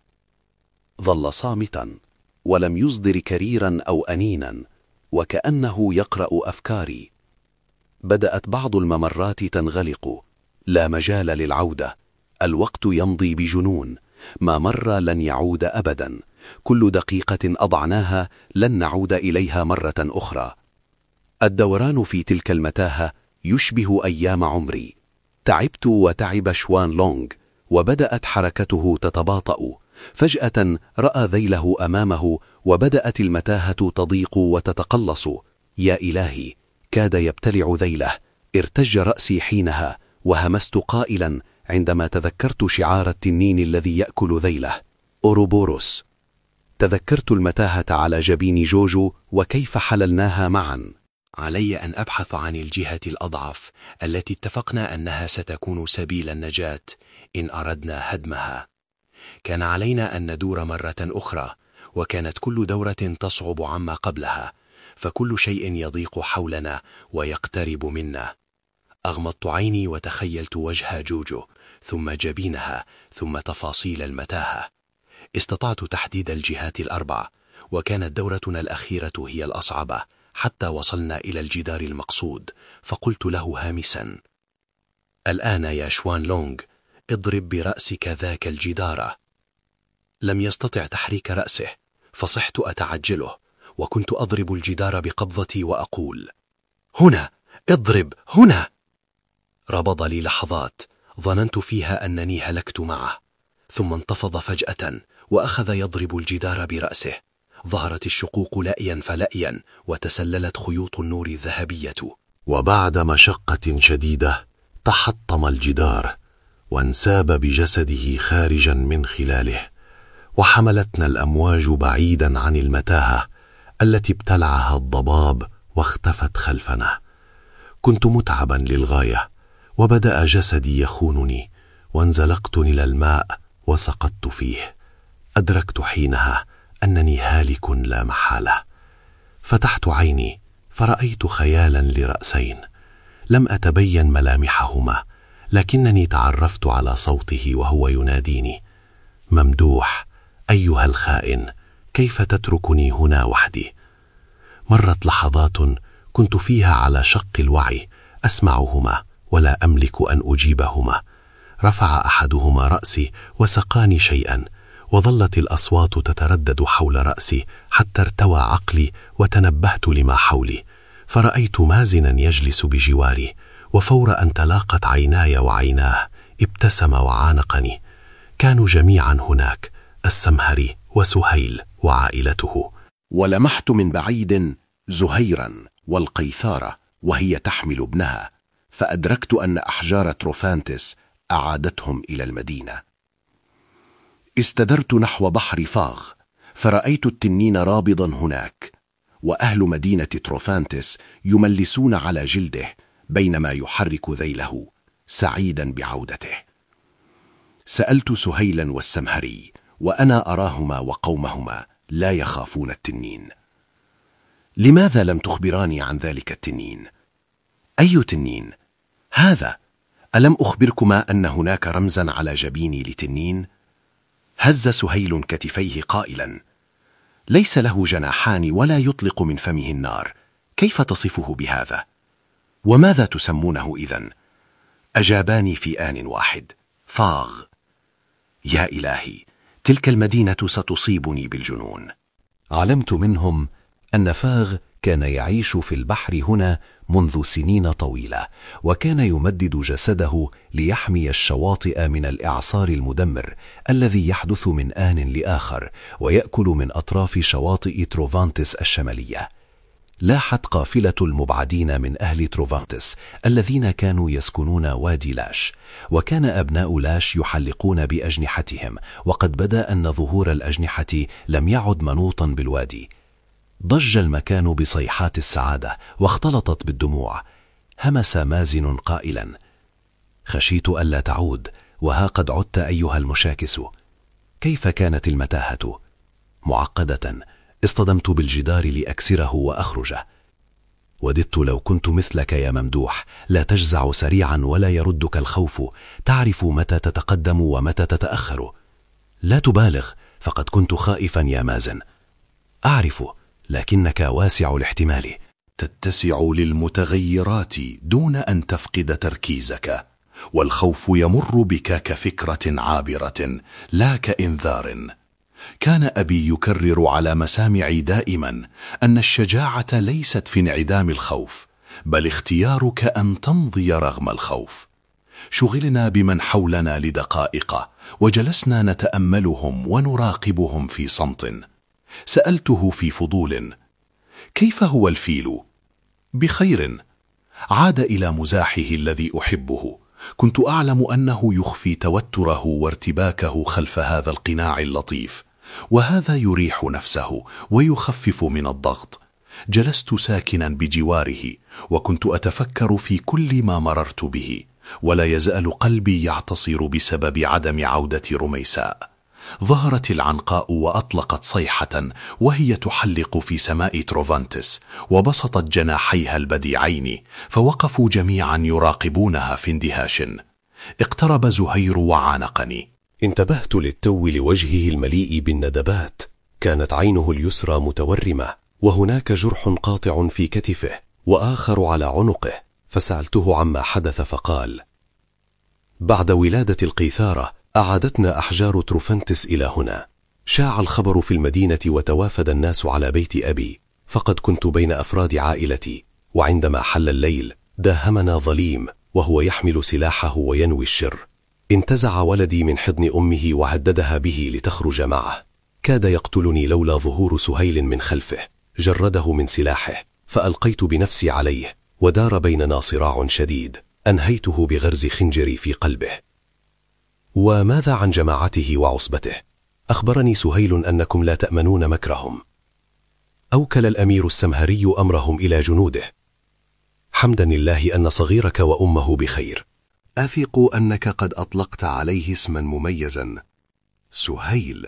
ظل صامتا ولم يصدر كريرا أو أنينا، وكأنه يقرأ أفكاري. بدأت بعض الممرات تنغلق. لا مجال للعودة. الوقت يمضي بجنون. ما مر لن يعود أبدا. كل دقيقة أضعناها لن نعود إليها مرة أخرى. الدوران في تلك المتاهة يشبه أيام عمري. تعبت وتعب شوان لونغ، وبدأت حركته تتباطأ. فجأة رأى ذيله أمامه، وبدأت المتاهة تضيق وتتقلص. يا إلهي، كاد يبتلع ذيله. ارتج رأسي حينها، وهمست قائلا عندما تذكرت شعار التنين الذي يأكل ذيله: أوروبوروس. تذكرت المتاهة على جبين جوجو وكيف حللناها معا. علي أن أبحث عن الجهة الأضعف التي اتفقنا أنها ستكون سبيل النجاة إن أردنا هدمها. كان علينا أن ندور مرة أخرى، وكانت كل دورة تصعب عما قبلها، فكل شيء يضيق حولنا ويقترب منا. أغمضت عيني وتخيلت وجه جوجو، ثم جبينها، ثم تفاصيل المتاهة. استطعت تحديد الجهات الأربع، وكانت دورتنا الأخيرة هي الأصعب حتى وصلنا إلى الجدار المقصود. فقلت له هامسا: الآن يا شوان لونغ، اضرب برأسك ذاك الجدار. لم يستطع تحريك رأسه، فصحت أتعجله، وكنت أضرب الجدار بقبضتي وأقول: هنا، اضرب هنا. ربض لي لحظات ظننت فيها أنني هلكت معه، ثم انتفض فجأة وأخذ يضرب الجدار برأسه. ظهرت الشقوق لأيا فلأيا، وتسللت خيوط النور الذهبية. وبعد مشقة شديدة تحطم الجدار، وانساب بجسده خارجا من خلاله، وحملتنا الأمواج بعيدا عن المتاهة التي ابتلعها الضباب واختفت خلفنا. كنت متعبا للغاية، وبدأ جسدي يخونني، وانزلقت إلى الماء وسقطت فيه. أدركت حينها أنني هالك لا محالة. فتحت عيني فرأيت خيالا لرأسين، لم أتبين ملامحهما، لكنني تعرفت على صوته وهو يناديني: ممدوح، أيها الخائن، كيف تتركني هنا وحدي؟ مرت لحظات كنت فيها على شق الوعي، أسمعهما ولا أملك أن أجيبهما. رفع أحدهما رأسي وسقاني شيئا، وظلت الأصوات تتردد حول رأسي حتى ارتوى عقلي وتنبهت لما حولي، فرأيت مازنا يجلس بجواري، وفور أن تلاقت عيناي وعيناه ابتسم وعانقني. كانوا جميعا هناك، السمهري وسهيل وعائلته. ولمحت من بعيد زهيرا والقيثارة وهي تحمل ابنها، فأدركت أن أحجار تروفانتس أعادتهم إلى المدينة. استدرت نحو بحر فاغ، فرأيت التنين رابضا هناك، وأهل مدينة تروفانتس يملسون على جلده بينما يحرك ذيله سعيدا بعودته. سألت سهيلا والسمهري، وأنا أراهما وقومهما لا يخافون التنين: لماذا لم تخبراني عن ذلك التنين؟ أي تنين؟ هذا، ألم أخبركما أن هناك رمزا على جبيني لتنين؟ هز سهيل كتفيه قائلا: ليس له جناحان ولا يطلق من فمه النار، كيف تصفه بهذا؟ وماذا تسمونه إذن؟ أجاباني في آن واحد: فاغ. يا إلهي، تلك المدينة ستصيبني بالجنون. علمت منهم أن فاغ كان يعيش في البحر هنا منذ سنين طويلة، وكان يمدد جسده ليحمي الشواطئ من الإعصار المدمر الذي يحدث من آن لآخر، ويأكل من أطراف شواطئ تروفانتس الشمالية. لاحت قافلة المبعدين من أهل تروفانتس الذين كانوا يسكنون وادي لاش، وكان أبناء لاش يحلقون بأجنحتهم، وقد بدا أن ظهور الأجنحة لم يعد منوطا بالوادي. ضج المكان بصيحات السعادة واختلطت بالدموع. همس مازن قائلا: خشيت ألا تعود، وها قد عدت أيها المشاكس. كيف كانت المتاهة؟ معقدة. اصطدمت بالجدار لأكسره وأخرجه. وددت لو كنت مثلك يا ممدوح، لا تجزع سريعا ولا يردك الخوف، تعرف متى تتقدم ومتى تتأخر. لا تبالغ، فقد كنت خائفا يا مازن. أعرف، لكنك واسع الاحتمال. تتسع للمتغيرات دون أن تفقد تركيزك، والخوف يمر بك كفكرة عابرة لا كإنذار. كان أبي يكرر على مسامعي دائما أن الشجاعة ليست في انعدام الخوف، بل اختيارك أن تمضي رغم الخوف. شغلنا بمن حولنا لدقائق، وجلسنا نتأملهم ونراقبهم في صمت. سألته في فضول: كيف هو الفيل؟ بخير. عاد إلى مزاحه الذي أحبه. كنت أعلم أنه يخفي توتره وارتباكه خلف هذا القناع اللطيف، وهذا يريح نفسه ويخفف من الضغط. جلست ساكنا بجواره، وكنت أتفكر في كل ما مررت به، ولا يزال قلبي يعتصر بسبب عدم عودة رميساء. ظهرت العنقاء وأطلقت صيحة وهي تحلق في سماء تروفانتس، وبسطت جناحيها البديعين، فوقفوا جميعا يراقبونها في اندهاش. اقترب زهير وعانقني. انتبهت للتو لوجهه المليء بالندبات، كانت عينه اليسرى متورمة، وهناك جرح قاطع في كتفه وآخر على عنقه، فسألته عما حدث فقال: بعد ولادة القيثارة أعادتنا أحجار تروفانتس إلى هنا. شاع الخبر في المدينة وتوافد الناس على بيت أبي، فقد كنت بين أفراد عائلتي، وعندما حل الليل داهمنا ظليم وهو يحمل سلاحه وينوي الشر. انتزع ولدي من حضن أمه وهددها به لتخرج معه، كاد يقتلني لولا ظهور سهيل من خلفه، جرده من سلاحه فألقيت بنفسي عليه، ودار بيننا صراع شديد أنهيته بغرز خنجري في قلبه. وماذا عن جماعته وعصبته؟ أخبرني سهيل أنكم لا تأمنون مكرهم. أوكل الأمير السمهري أمرهم إلى جنوده. حمدا لله أن صغيرك وأمه بخير. أثق أنك قد أطلقت عليه اسما مميزا، سهيل.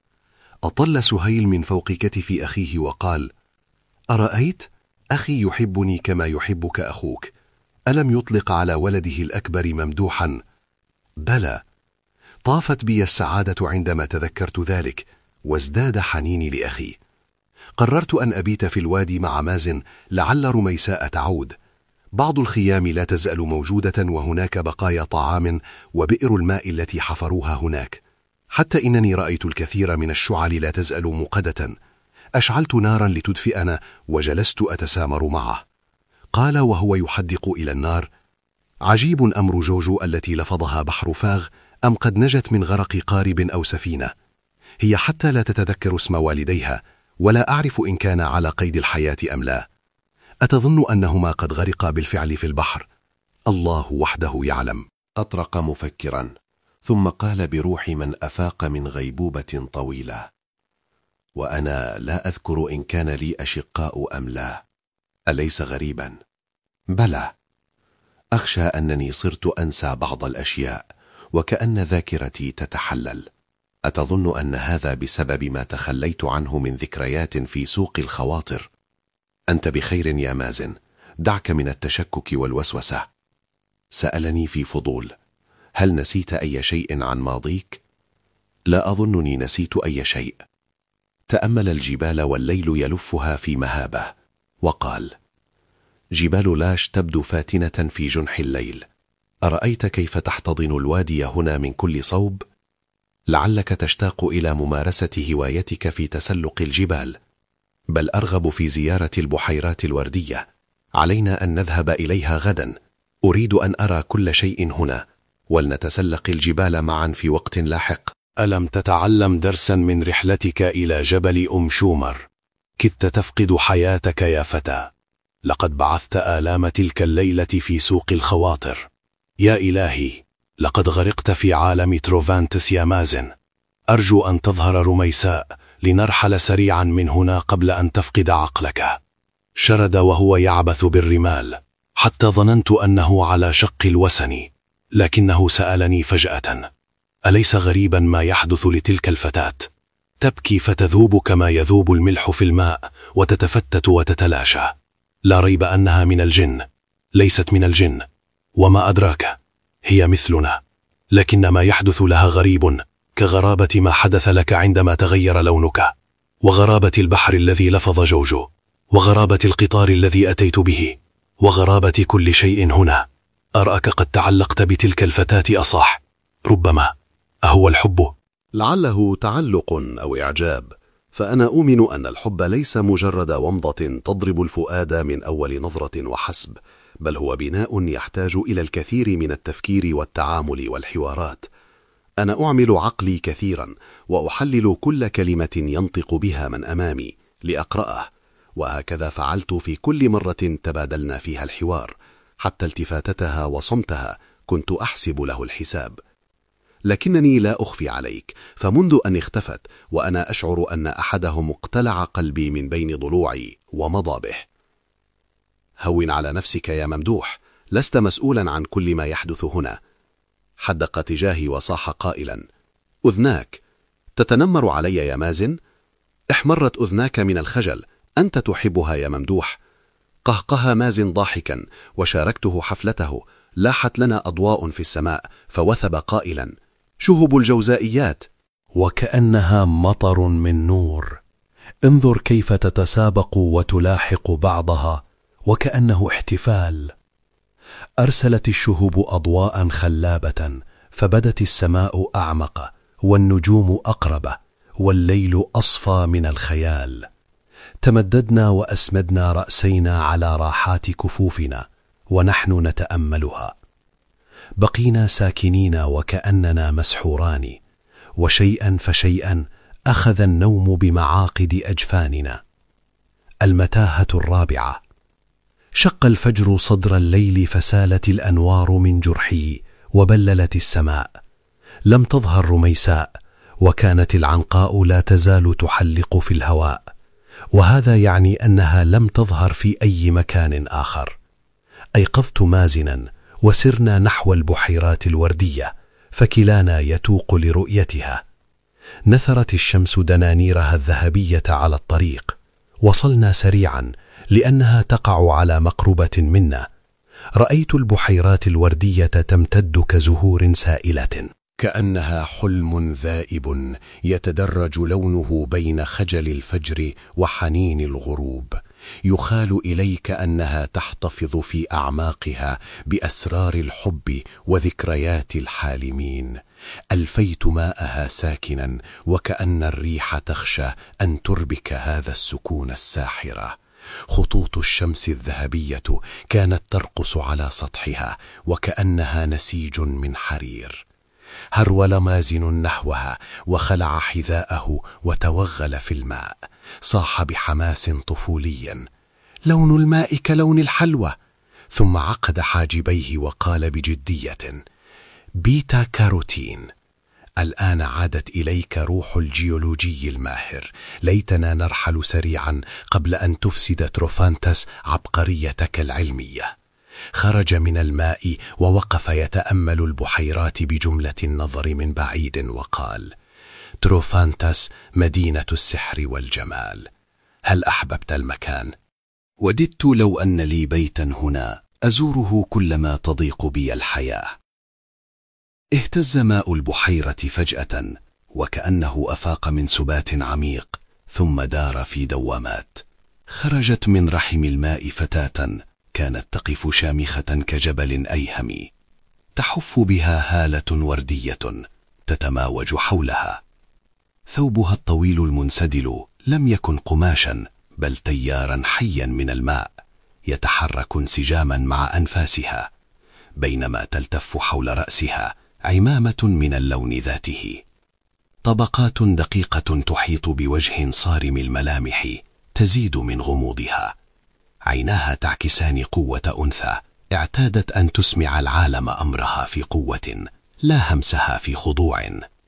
أطل سهيل من فوق كتف أخيه وقال: أرأيت؟ أخي يحبني كما يحبك أخوك. ألم يطلق على ولده الأكبر ممدوحا؟ بلى. طافت بي السعادة عندما تذكرت ذلك، وازداد حنيني لأخي. قررت أن أبيت في الوادي مع مازن لعل رميساء تعود. بعض الخيام لا تزال موجودة، وهناك بقايا طعام وبئر الماء التي حفروها هناك، حتى إنني رأيت الكثير من الشعل لا تزال موقدة. أشعلت نارا لتدفئنا وجلست أتسامر معه. قال وهو يحدق إلى النار: عجيب أمر جوجو التي لفظها بحر فاغ، أم قد نجت من غرق قارب أو سفينة. هي حتى لا تتذكر اسم والديها، ولا أعرف إن كان على قيد الحياة أم لا. أتظن أنهما قد غرقا بالفعل في البحر؟ الله وحده يعلم. أطرق مفكرا، ثم قال بروح من أفاق من غيبوبة طويلة: وأنا لا أذكر إن كان لي أشقاء أم لا. أليس غريبا؟ بلى. أخشى أنني صرت أنسى بعض الأشياء، وكأن ذاكرتي تتحلل. أتظن أن هذا بسبب ما تخليت عنه من ذكريات في سوق الخواطر؟ أنت بخير يا مازن، دعك من التشكك والوسوسة. سألني في فضول: هل نسيت أي شيء عن ماضيك؟ لا أظنني نسيت أي شيء. تأمل الجبال والليل يلفها في مهابة، وقال: جبال لاش تبدو فاتنة في جنح الليل. أرأيت كيف تحتضن الوادي هنا من كل صوب؟ لعلك تشتاق إلى ممارسة هوايتك في تسلق الجبال، بل أرغب في زيارة البحيرات الوردية. علينا أن نذهب إليها غدا. أريد أن أرى كل شيء هنا، ولنتسلق الجبال معا في وقت لاحق. ألم تتعلم درسا من رحلتك إلى جبل أم شومر؟ كدت تفقد حياتك يا فتى. لقد بعثت آلام تلك الليلة في سوق الخواطر. يا إلهي، لقد غرقت في عالم تروفانتس يا مازن. أرجو أن تظهر رميساء لنرحل سريعا من هنا قبل أن تفقد عقلك. شرد وهو يعبث بالرمال حتى ظننت أنه على شق الوسن، لكنه سألني فجأة: أليس غريبا ما يحدث لتلك الفتاة؟ تبكي فتذوب كما يذوب الملح في الماء، وتتفتت وتتلاشى. لا ريب أنها من الجن. ليست من الجن، وما أدراك، هي مثلنا، لكن ما يحدث لها غريب، كغرابة ما حدث لك عندما تغير لونك، وغرابة البحر الذي لفظ جوجو، وغرابة القطار الذي أتيت به، وغرابة كل شيء هنا. أراك قد تعلقت بتلك الفتاة أصح. ربما أهو الحب؟ لعله تعلق أو إعجاب، فأنا أؤمن أن الحب ليس مجرد ومضة تضرب الفؤاد من أول نظرة وحسب، بل هو بناء يحتاج إلى الكثير من التفكير والتعامل والحوارات. أنا أعمل عقلي كثيرا، وأحلل كل كلمة ينطق بها من أمامي لأقرأه، وهكذا فعلت في كل مرة تبادلنا فيها الحوار، حتى التفاتتها وصمتها كنت أحسب له الحساب. لكنني لا أخفي عليك، فمنذ أن اختفت وأنا أشعر أن أحدهم اقتلع قلبي من بين ضلوعي ومضى به. هون على نفسك يا ممدوح، لست مسؤولا عن كل ما يحدث هنا. حدق تجاهي وصاح قائلا: أذناك، تتنمر علي يا مازن؟ احمرت أذناك من الخجل، أنت تحبها يا ممدوح. قهقه مازن ضاحكا، وشاركته حفلته. لاحت لنا أضواء في السماء، فوثب قائلا: شهب الجوزائيات. وكأنها مطر من نور، انظر كيف تتسابق وتلاحق بعضها، وكأنه احتفال. أرسلت الشهب أضواء خلابة، فبدت السماء أعمق، والنجوم أقرب، والليل أصفى من الخيال. تمددنا وأسندنا رأسينا على راحات كفوفنا ونحن نتأملها. بقينا ساكنين وكأننا مسحوران، وشيئا فشيئا أخذ النوم بمعاقد أجفاننا. المتاهة الرابعة. شق الفجر صدر الليل، فسالت الأنوار من جرحه وبللت السماء. لم تظهر رميساء، وكانت العنقاء لا تزال تحلق في الهواء، وهذا يعني أنها لم تظهر في أي مكان آخر. أيقظت مازنا وسرنا نحو البحيرات الوردية، فكلانا يتوق لرؤيتها. نثرت الشمس دنانيرها الذهبية على الطريق. وصلنا سريعا لأنها تقع على مقربة منا. رأيت البحيرات الوردية تمتد كزهور سائلة، كأنها حلم ذائب يتدرج لونه بين خجل الفجر وحنين الغروب. يخال إليك أنها تحتفظ في أعماقها بأسرار الحب وذكريات الحالمين. ألفيت ماءها ساكنا، وكأن الريح تخشى أن تربك هذا السكون الساحرة. خطوط الشمس الذهبية كانت ترقص على سطحها، وكأنها نسيج من حرير. هرول مازن نحوها وخلع حذاءه وتوغل في الماء. صاح بحماس طفولي: لون الماء كلون الحلوى. ثم عقد حاجبيه وقال بجدية: بيتا كاروتين. الآن عادت إليك روح الجيولوجي الماهر. ليتنا نرحل سريعا قبل أن تفسد تروفانتس عبقريتك العلمية. خرج من الماء ووقف يتأمل البحيرات بجملة النظر من بعيد، وقال: تروفانتس مدينة السحر والجمال. هل أحببت المكان؟ وددت لو أن لي بيتا هنا أزوره كلما تضيق بي الحياة. اهتز ماء البحيرة فجأة، وكأنه أفاق من سبات عميق، ثم دار في دوامات. خرجت من رحم الماء فتاة كانت تقف شامخة كجبل أيهم، تحف بها هالة وردية تتماوج حولها. ثوبها الطويل المنسدل لم يكن قماشا، بل تيارا حيا من الماء يتحرك انسجاما مع أنفاسها، بينما تلتف حول رأسها عمامة من اللون ذاته. طبقات دقيقة تحيط بوجه صارم الملامح تزيد من غموضها. عيناها تعكسان قوة أنثى اعتادت أن تسمع العالم أمرها في قوة، لا همسها في خضوع.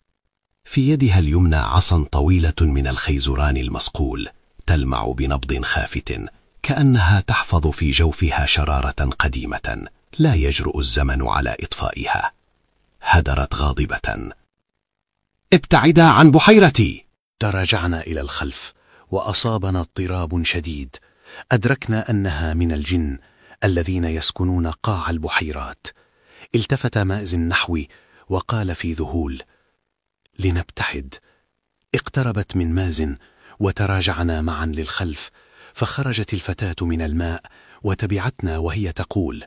في يدها اليمنى عصا طويلة من الخيزران المصقول تلمع بنبض خافت، كأنها تحفظ في جوفها شرارة قديمة لا يجرؤ الزمن على إطفائها. هدرت غاضبة: ابتعدا عن بحيرتي! تراجعنا إلى الخلف، وأصابنا اضطراب شديد. أدركنا أنها من الجن الذين يسكنون قاع البحيرات. التفت مازن نحوي وقال في ذهول: لنبتعد. اقتربت من مازن وتراجعنا معا للخلف، فخرجت الفتاة من الماء وتبعتنا وهي تقول: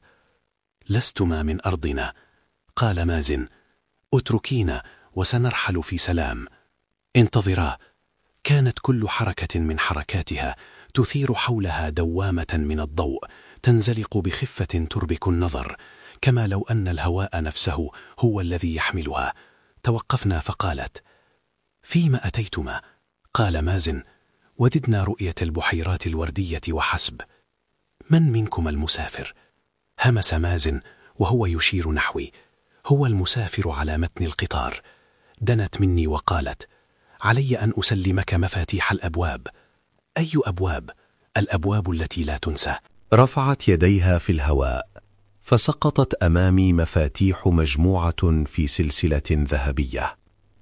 لستما من أرضنا. قال مازن: اتركينا وسنرحل في سلام. انتظرا. كانت كل حركة من حركاتها تثير حولها دوامة من الضوء تنزلق بخفة تربك النظر، كما لو أن الهواء نفسه هو الذي يحملها. توقفنا فقالت: فيما أتيتما؟ قال مازن: وددنا رؤية البحيرات الوردية وحسب. من منكم المسافر؟ همس مازن وهو يشير نحوي: هو المسافر على متن القطار. دنت مني وقالت: علي أن أسلمك مفاتيح الأبواب. أي أبواب؟ الأبواب التي لا تنسى. رفعت يديها في الهواء، فسقطت أمامي مفاتيح مجموعة في سلسلة ذهبية.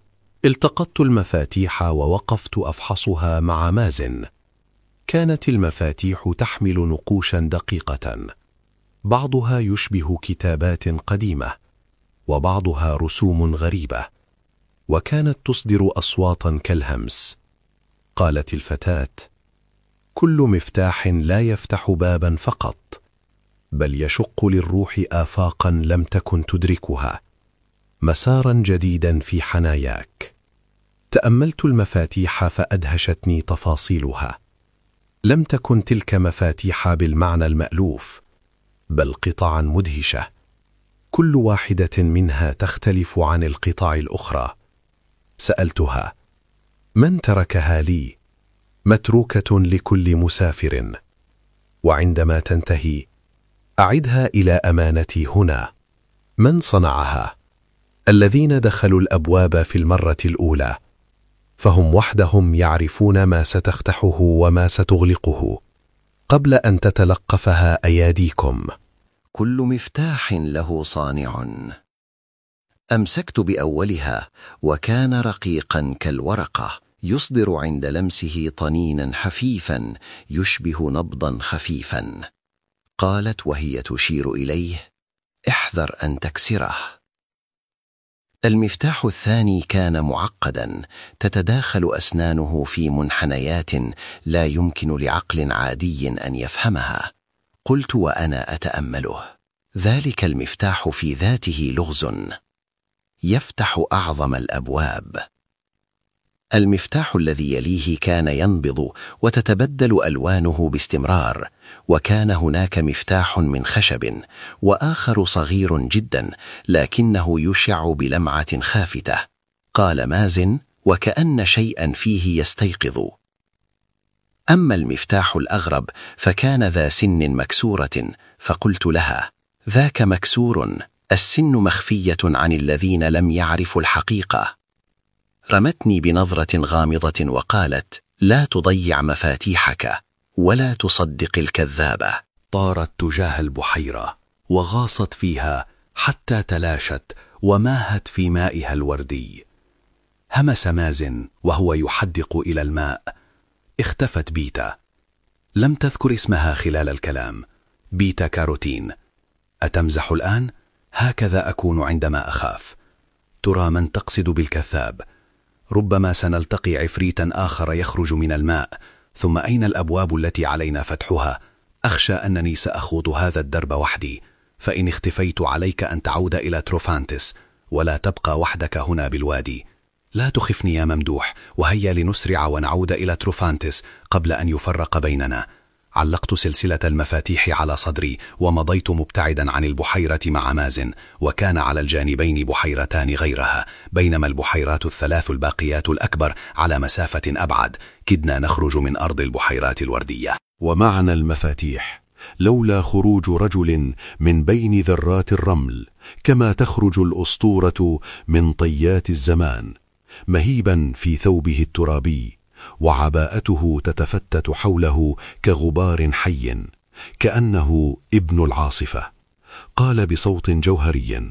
التقطت المفاتيح ووقفت أفحصها مع مازن. كانت المفاتيح تحمل نقوشا دقيقة، بعضها يشبه كتابات قديمة، وبعضها رسوم غريبة، وكانت تصدر أصواتا كالهمس. قالت الفتاة: كل مفتاح لا يفتح بابا فقط، بل يشق للروح آفاقا لم تكن تدركها، مسارا جديدا في حناياك. تأملت المفاتيح فأدهشتني تفاصيلها. لم تكن تلك مفاتيح بالمعنى المألوف، بل قطعا مدهشة، كل واحدة منها تختلف عن القطع الأخرى. سألتها: من تركها لي؟ متروكة لكل مسافر، وعندما تنتهي أعدها إلى أمانتي هنا. من صنعها؟ الذين دخلوا الأبواب في المرة الأولى، فهم وحدهم يعرفون ما ستفتحه وما ستغلقه قبل أن تتلقفها أياديكم. كل مفتاح له صانع. أمسكت بأولها، وكان رقيقا كالورقة، يصدر عند لمسه طنينا حفيفا يشبه نبضا خفيفا. قالت وهي تشير إليه: احذر أن تكسره. المفتاح الثاني كان معقدا، تتداخل أسنانه في منحنيات لا يمكن لعقل عادي أن يفهمها. قلت وأنا أتأمله: ذلك المفتاح في ذاته لغز يفتح أعظم الأبواب. المفتاح الذي يليه كان ينبض وتتبدل ألوانه باستمرار، وكان هناك مفتاح من خشب وآخر صغير جدا لكنه يشع بلمعة خافتة. قال مازن وكأن شيئا فيه يستيقظ: أما المفتاح الأغرب فكان ذا سن مكسورة. فقلت لها: ذاك مكسور، السن مخفية عن الذين لم يعرفوا الحقيقة. رمتني بنظرة غامضة وقالت: لا تضيع مفاتيحك ولا تصدق الكذابة. طارت تجاه البحيرة وغاصت فيها حتى تلاشت وماهت في مائها الوردي. همس مازن وهو يحدق إلى الماء: اختفت بيتا. لم تذكر اسمها خلال الكلام. بيتا كاروتين. أتمزح الآن؟ هكذا أكون عندما أخاف. ترى من تقصد بالكذاب؟ ربما سنلتقي عفريتا آخر يخرج من الماء. ثم أين الأبواب التي علينا فتحها؟ أخشى أنني سأخوض هذا الدرب وحدي، فإن اختفيت عليك أن تعود إلى تروفانتس ولا تبقى وحدك هنا بالوادي. لا تخفني يا ممدوح، وهيا لنسرع ونعود إلى تروفانتس قبل أن يفرق بيننا. علقت سلسلة المفاتيح على صدري ومضيت مبتعدا عن البحيرة مع مازن، وكان على الجانبين بحيرتان غيرها، بينما البحيرات الثلاث الباقيات الأكبر على مسافة أبعد. كدنا نخرج من أرض البحيرات الوردية. ومعنى المفاتيح لولا خروج رجل من بين ذرات الرمل، كما تخرج الأسطورة من طيات الزمان، مهيبا في ثوبه الترابي، وعباءته تتفتت حوله كغبار حي، كأنه ابن العاصفة. قال بصوت جوهري: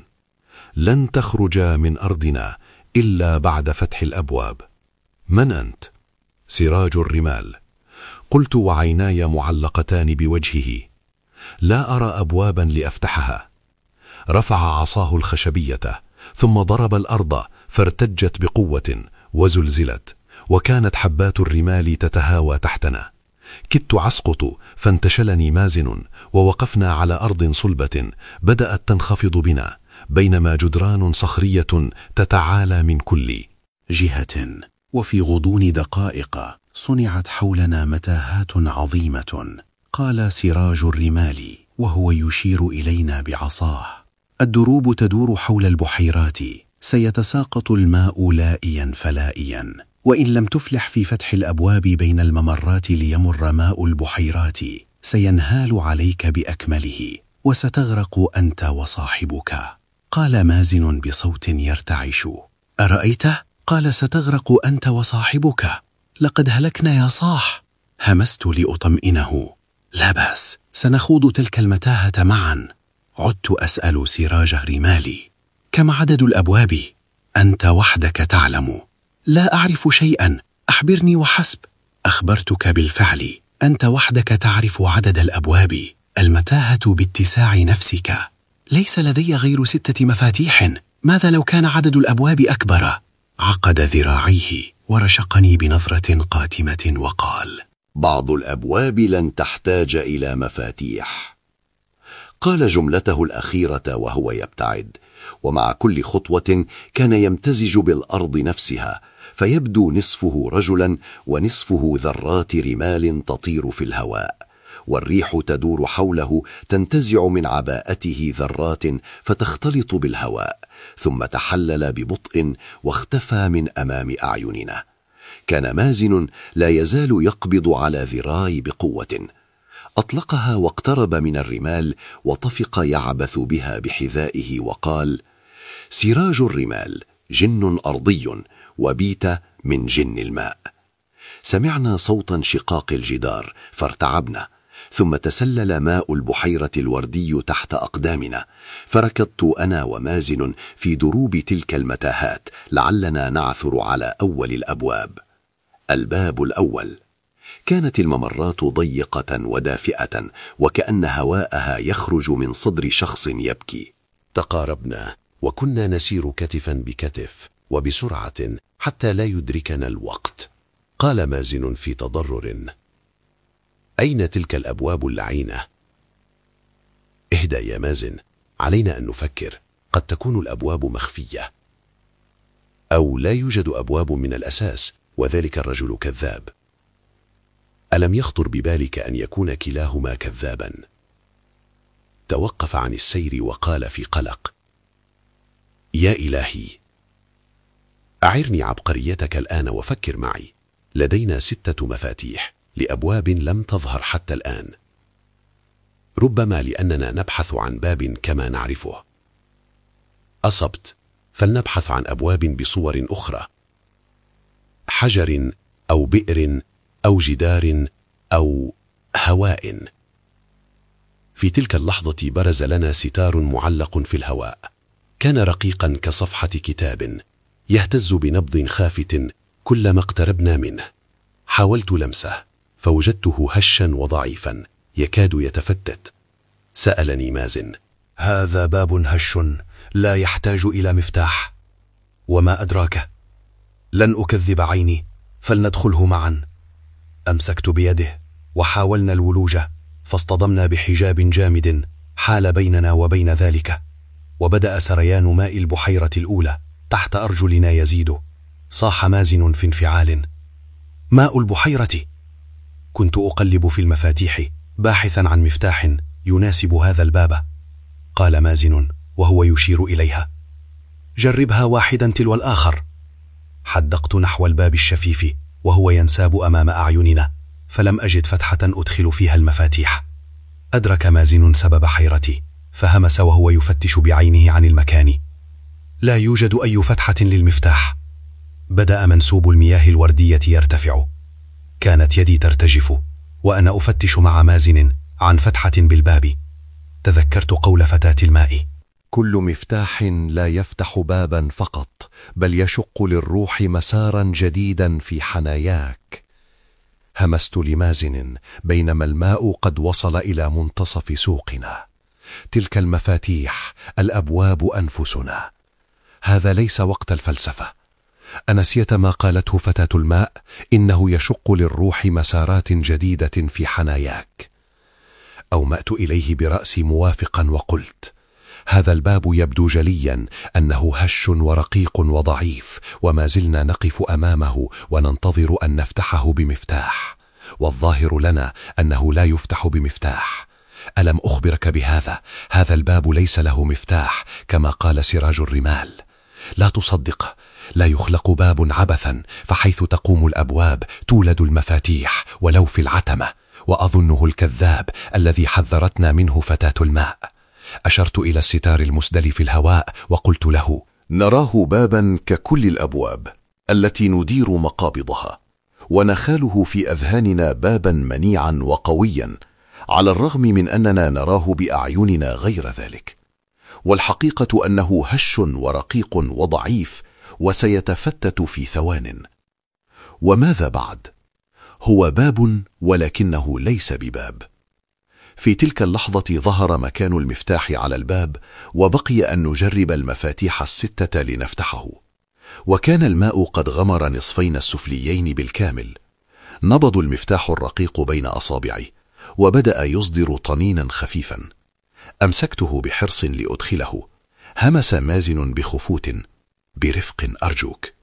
لن تخرج من أرضنا إلا بعد فتح الأبواب. من أنت؟ سراج الرمال. قلت وعيناي معلقتان بوجهه: لا أرى أبوابا لأفتحها. رفع عصاه الخشبية ثم ضرب الأرض فارتجت بقوة وزلزلت، وكانت حبات الرمال تتهاوى تحتنا. كدت عسقط فانتشلني مازن، ووقفنا على أرض صلبة بدأت تنخفض بنا، بينما جدران صخرية تتعالى من كل جهة. وفي غضون دقائق صنعت حولنا متاهات عظيمة. قال سراج الرمال وهو يشير إلينا بعصاه: الدروب تدور حول البحيرات، سيتساقط الماء لائيا فلائيا، وإن لم تفلح في فتح الأبواب بين الممرات ليمر ماء البحيرات سينهال عليك بأكمله، وستغرق أنت وصاحبك. قال مازن بصوت يرتعش: أرأيته؟ قال: ستغرق أنت وصاحبك، لقد هلكنا يا صاح. همست لأطمئنه: لا بأس، سنخوض تلك المتاهة معا. عدت أسأل سراج الرمال: كم عدد الأبواب؟ أنت وحدك تعلم. لا أعرف شيئا، أخبرني وحسب. أخبرتك بالفعل، أنت وحدك تعرف عدد الأبواب. المتاهة باتساع نفسك. ليس لدي غير ستة مفاتيح، ماذا لو كان عدد الأبواب أكبر؟ عقد ذراعيه ورشقني بنظرة قاتمة وقال: بعض الأبواب لن تحتاج إلى مفاتيح. قال جملته الأخيرة وهو يبتعد، ومع كل خطوة كان يمتزج بالأرض نفسها، فيبدو نصفه رجلا ونصفه ذرات رمال تطير في الهواء، والريح تدور حوله تنتزع من عباءته ذرات فتختلط بالهواء، ثم تحلل ببطء واختفى من أمام أعيننا. كان مازن لا يزال يقبض على ذراعي بقوة. أطلقها واقترب من الرمال وطفق يعبث بها بحذائه وقال: سراج الرمال جن أرضي، وبيت من جن الماء. سمعنا صوت انشقاق الجدار فارتعبنا، ثم تسلل ماء البحيرة الوردي تحت أقدامنا، فركضت أنا ومازن في دروب تلك المتاهات لعلنا نعثر على أول الأبواب. الباب الأول. كانت الممرات ضيقة ودافئة، وكأن هواءها يخرج من صدر شخص يبكي. تقاربنا وكنا نسير كتفا بكتف وبسرعة حتى لا يدركنا الوقت. قال مازن في تضرر: أين تلك الأبواب اللعينة؟ اهدأ يا مازن، علينا أن نفكر، قد تكون الأبواب مخفية، أو لا يوجد أبواب من الأساس وذلك الرجل كذاب. ألم يخطر ببالك أن يكون كلاهما كذابا؟ توقف عن السير وقال في قلق: يا إلهي، أعرني عبقريتك الآن وفكر معي. لدينا ستة مفاتيح لأبواب لم تظهر حتى الآن، ربما لأننا نبحث عن باب كما نعرفه. أصبت، فلنبحث عن أبواب بصور أخرى، حجر أو بئر أو جدار أو هواء. في تلك اللحظة برز لنا ستار معلق في الهواء، كان رقيقا كصفحة كتاب، يهتز بنبض خافت كلما اقتربنا منه. حاولت لمسه فوجدته هشا وضعيفا يكاد يتفتت. سألني مازن: هذا باب هش لا يحتاج إلى مفتاح. وما أدراك؟ لن أكذب عيني، فلندخله معا. أمسكت بيده وحاولنا الولوج، فاصطدمنا بحجاب جامد حال بيننا وبين ذلك، وبدأ سريان ماء البحيرة الأولى تحت أرجلنا يزيد. صاح مازن في انفعال: ماء البحيرة! كنت أقلب في المفاتيح باحثا عن مفتاح يناسب هذا الباب. قال مازن وهو يشير إليها: جربها واحدا تلو الآخر. حدقت نحو الباب الشفيف وهو ينساب أمام أعيننا، فلم أجد فتحة أدخل فيها المفاتيح. أدرك مازن سبب حيرتي، فهمس وهو يفتش بعينه عن المكان. لا يوجد أي فتحة للمفتاح. بدأ منسوب المياه الوردية يرتفع. كانت يدي ترتجف وأنا أفتش مع مازن عن فتحة بالباب. تذكرت قول فتاة الماء: كل مفتاح لا يفتح بابا فقط، بل يشق للروح مسارا جديدا في حناياك. همست لمازن بينما الماء قد وصل إلى منتصف سوقنا. تلك المفاتيح، الأبواب أنفسنا. هذا ليس وقت الفلسفة. أنسيت ما قالته فتاة الماء؟ إنه يشق للروح مسارات جديدة في حناياك. أومأت إليه برأسي موافقا وقلت: هذا الباب يبدو جليا أنه هش ورقيق وضعيف، وما زلنا نقف أمامه وننتظر أن نفتحه بمفتاح، والظاهر لنا أنه لا يفتح بمفتاح. ألم أخبرك بهذا؟ هذا الباب ليس له مفتاح كما قال سراج الرمال. لا تصدق، لا يخلق باب عبثا، فحيث تقوم الأبواب تولد المفاتيح ولو في العتمة، وأظنه الكذاب الذي حذرتنا منه فتاة الماء. أشرت إلى الستار المسدل في الهواء وقلت له: نراه بابا ككل الأبواب التي ندير مقابضها، ونخاله في أذهاننا بابا منيعا وقويا، على الرغم من أننا نراه بأعيننا غير ذلك. والحقيقة أنه هش ورقيق وضعيف، وسيتفتت في ثوان. وماذا بعد؟ هو باب ولكنه ليس بباب. في تلك اللحظة ظهر مكان المفتاح على الباب، وبقي أن نجرب المفاتيح الستة لنفتحه. وكان الماء قد غمر نصفين السفليين بالكامل. نبض المفتاح الرقيق بين أصابعي، وبدأ يصدر طنينا خفيفا. أمسكته بحرص لأدخله. همس مازن بخفوت: برفق أرجوك.